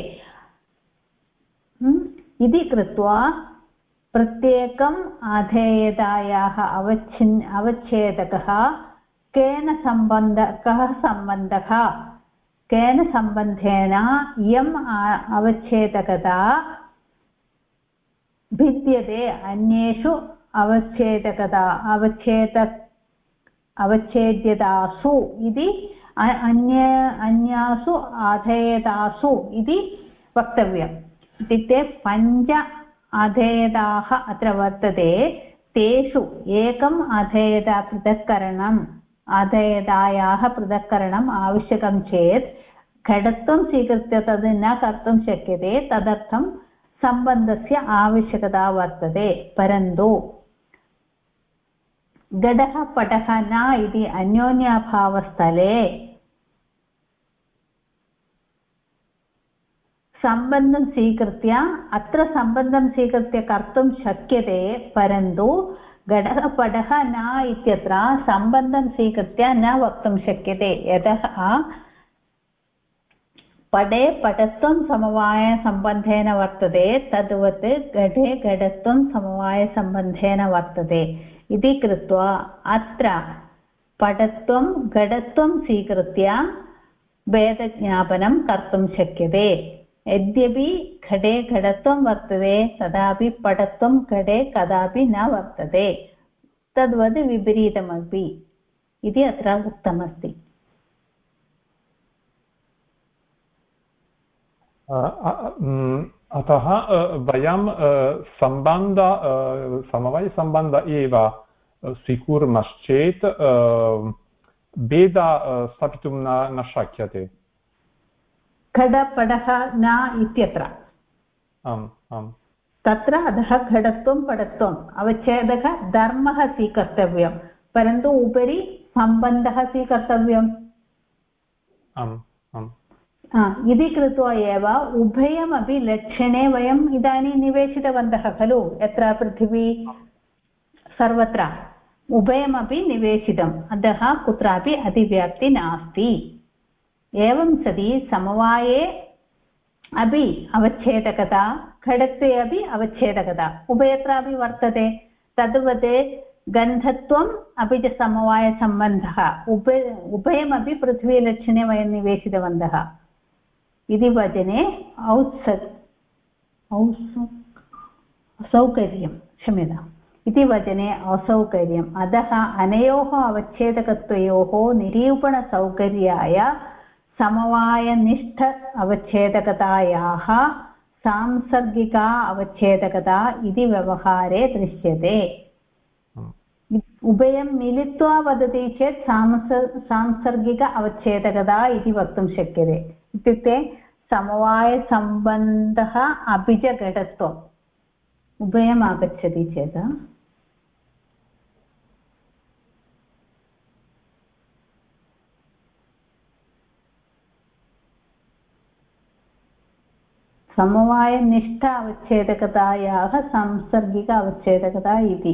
इति कृत्वा प्रत्येकम् अधेयतायाः अवच्छेदकः केन सम्बन्धेन इयम् अवच्छेदकता भिद्यते अन्येषु अवच्छेद्यतासु इति अन्यासु अधेयतासु इति वक्तव्यम्। इत्युक्ते पञ्च अधेयताः अत्र वर्तते, तेषु एकम् अधेयतायाः पृथक्करणम् आवश्यकं चेत् घटत्वं स्वीकृत्य तद् न कर्तुं शक्यते। तदर्थं सम्बन्धस्य आवश्यकता वर्तते। परन्तु घटः पटः न इति अन्योन्याभावस्थले सम्बन्धं स्वीकृत्य कर्तुं शक्यते। परन्तु घटः पटः न इत्यत्र सम्बन्धं स्वीकृत्य न वक्तुं शक्यते। यतः पटे पटत्वं समवायसम्बन्धेन वर्तते, तद्वत् घटे घटत्वं समवायसम्बन्धेन वर्तते। इति कृत्वा अत्र पटत्वं घटत्वं स्वीकृत्य भेदज्ञापनं कर्तुं शक्यते। यद्यपि घटे घटत्वं वर्तते, तथापि पटत्वं घटे कदापि न वर्तते। तद्वत् विपरीतमपि इति अत्र उक्तमस्ति। अतः वयं समवायसम्बन्ध एव स्वीकुर्मश्चेत् भेदा स्थापितुं न शक्यते खडपडः न इत्यत्र आम् आम् तत्र अधः घटत्वं पडत्वम् अवच्छेदः धर्मः स्वीकर्तव्यं परन्तु उपरि सम्बन्धः स्वीकर्तव्यम् आम् आम् इति कृत्वा एव उभयमपि लक्षणे वयम् इदानीं निवेशितवन्तः खलु यत्र पृथिवी सर्वत्र उभयमपि निवेशितम् अतः कुत्रापि अतिव्याप्ति नास्ति एवं सति समवाये अपि अवच्छेदकता खडत्वे अपि अवच्छेदकता उभयत्रापि वर्तते तद्वत् गन्धत्वम् अपि च समवायसम्बन्धः उभयमपि पृथ्वीलक्षणे वयं निवेशितवन्तः इति वचने असौकर्यं क्षम्यताम् इति वचने असौकर्यम् अतः अनयोः अवच्छेदकत्वयोः निरूपणसौकर्याय समवायनिष्ठ अवच्छेदकतायाः सांसर्गिका अवच्छेदकता इति व्यवहारे दृश्यते उभयं मिलित्वा वदति चेत् सांसर्गिक अवच्छेदकता इति वक्तुं शक्यते इत्युक्ते समवायसम्बन्धः अपि च घटत्वम् उभयम् आगच्छति चेत् समवायनिष्ठ अवच्छेदकतायाः सांसर्गिक अवच्छेदकता इति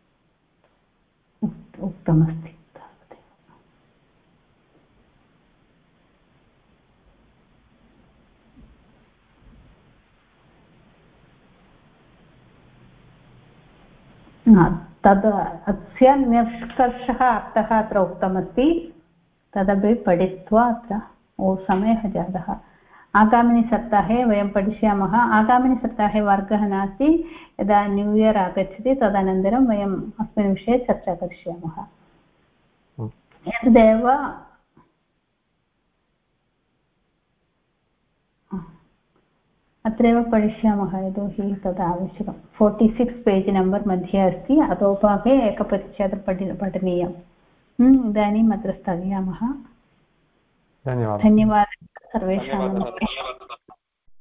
उक्तमस्ति तद् अस्य निष्कर्षः अर्थः अत्र उक्तमस्ति तदपि पठित्वा अत्र समयः जातः आगामिनि सप्ताहे वयं पठिष्यामः आगामिनि सप्ताहे वर्गः नास्ति यदा न्यू इयर् आगच्छति तदनन्तरं वयम् अस्मिन् विषये चर्चा करिष्यामः एतदेव अत्रैव पठिष्यामः यतोहि तद् आवश्यकं 46 पेज् नम्बर् मध्ये अस्ति अधोभागे एकपरिच्छेदं पठनीयम् इदानीम् अत्र स्थगयामः धन्यवादः सर्वेषां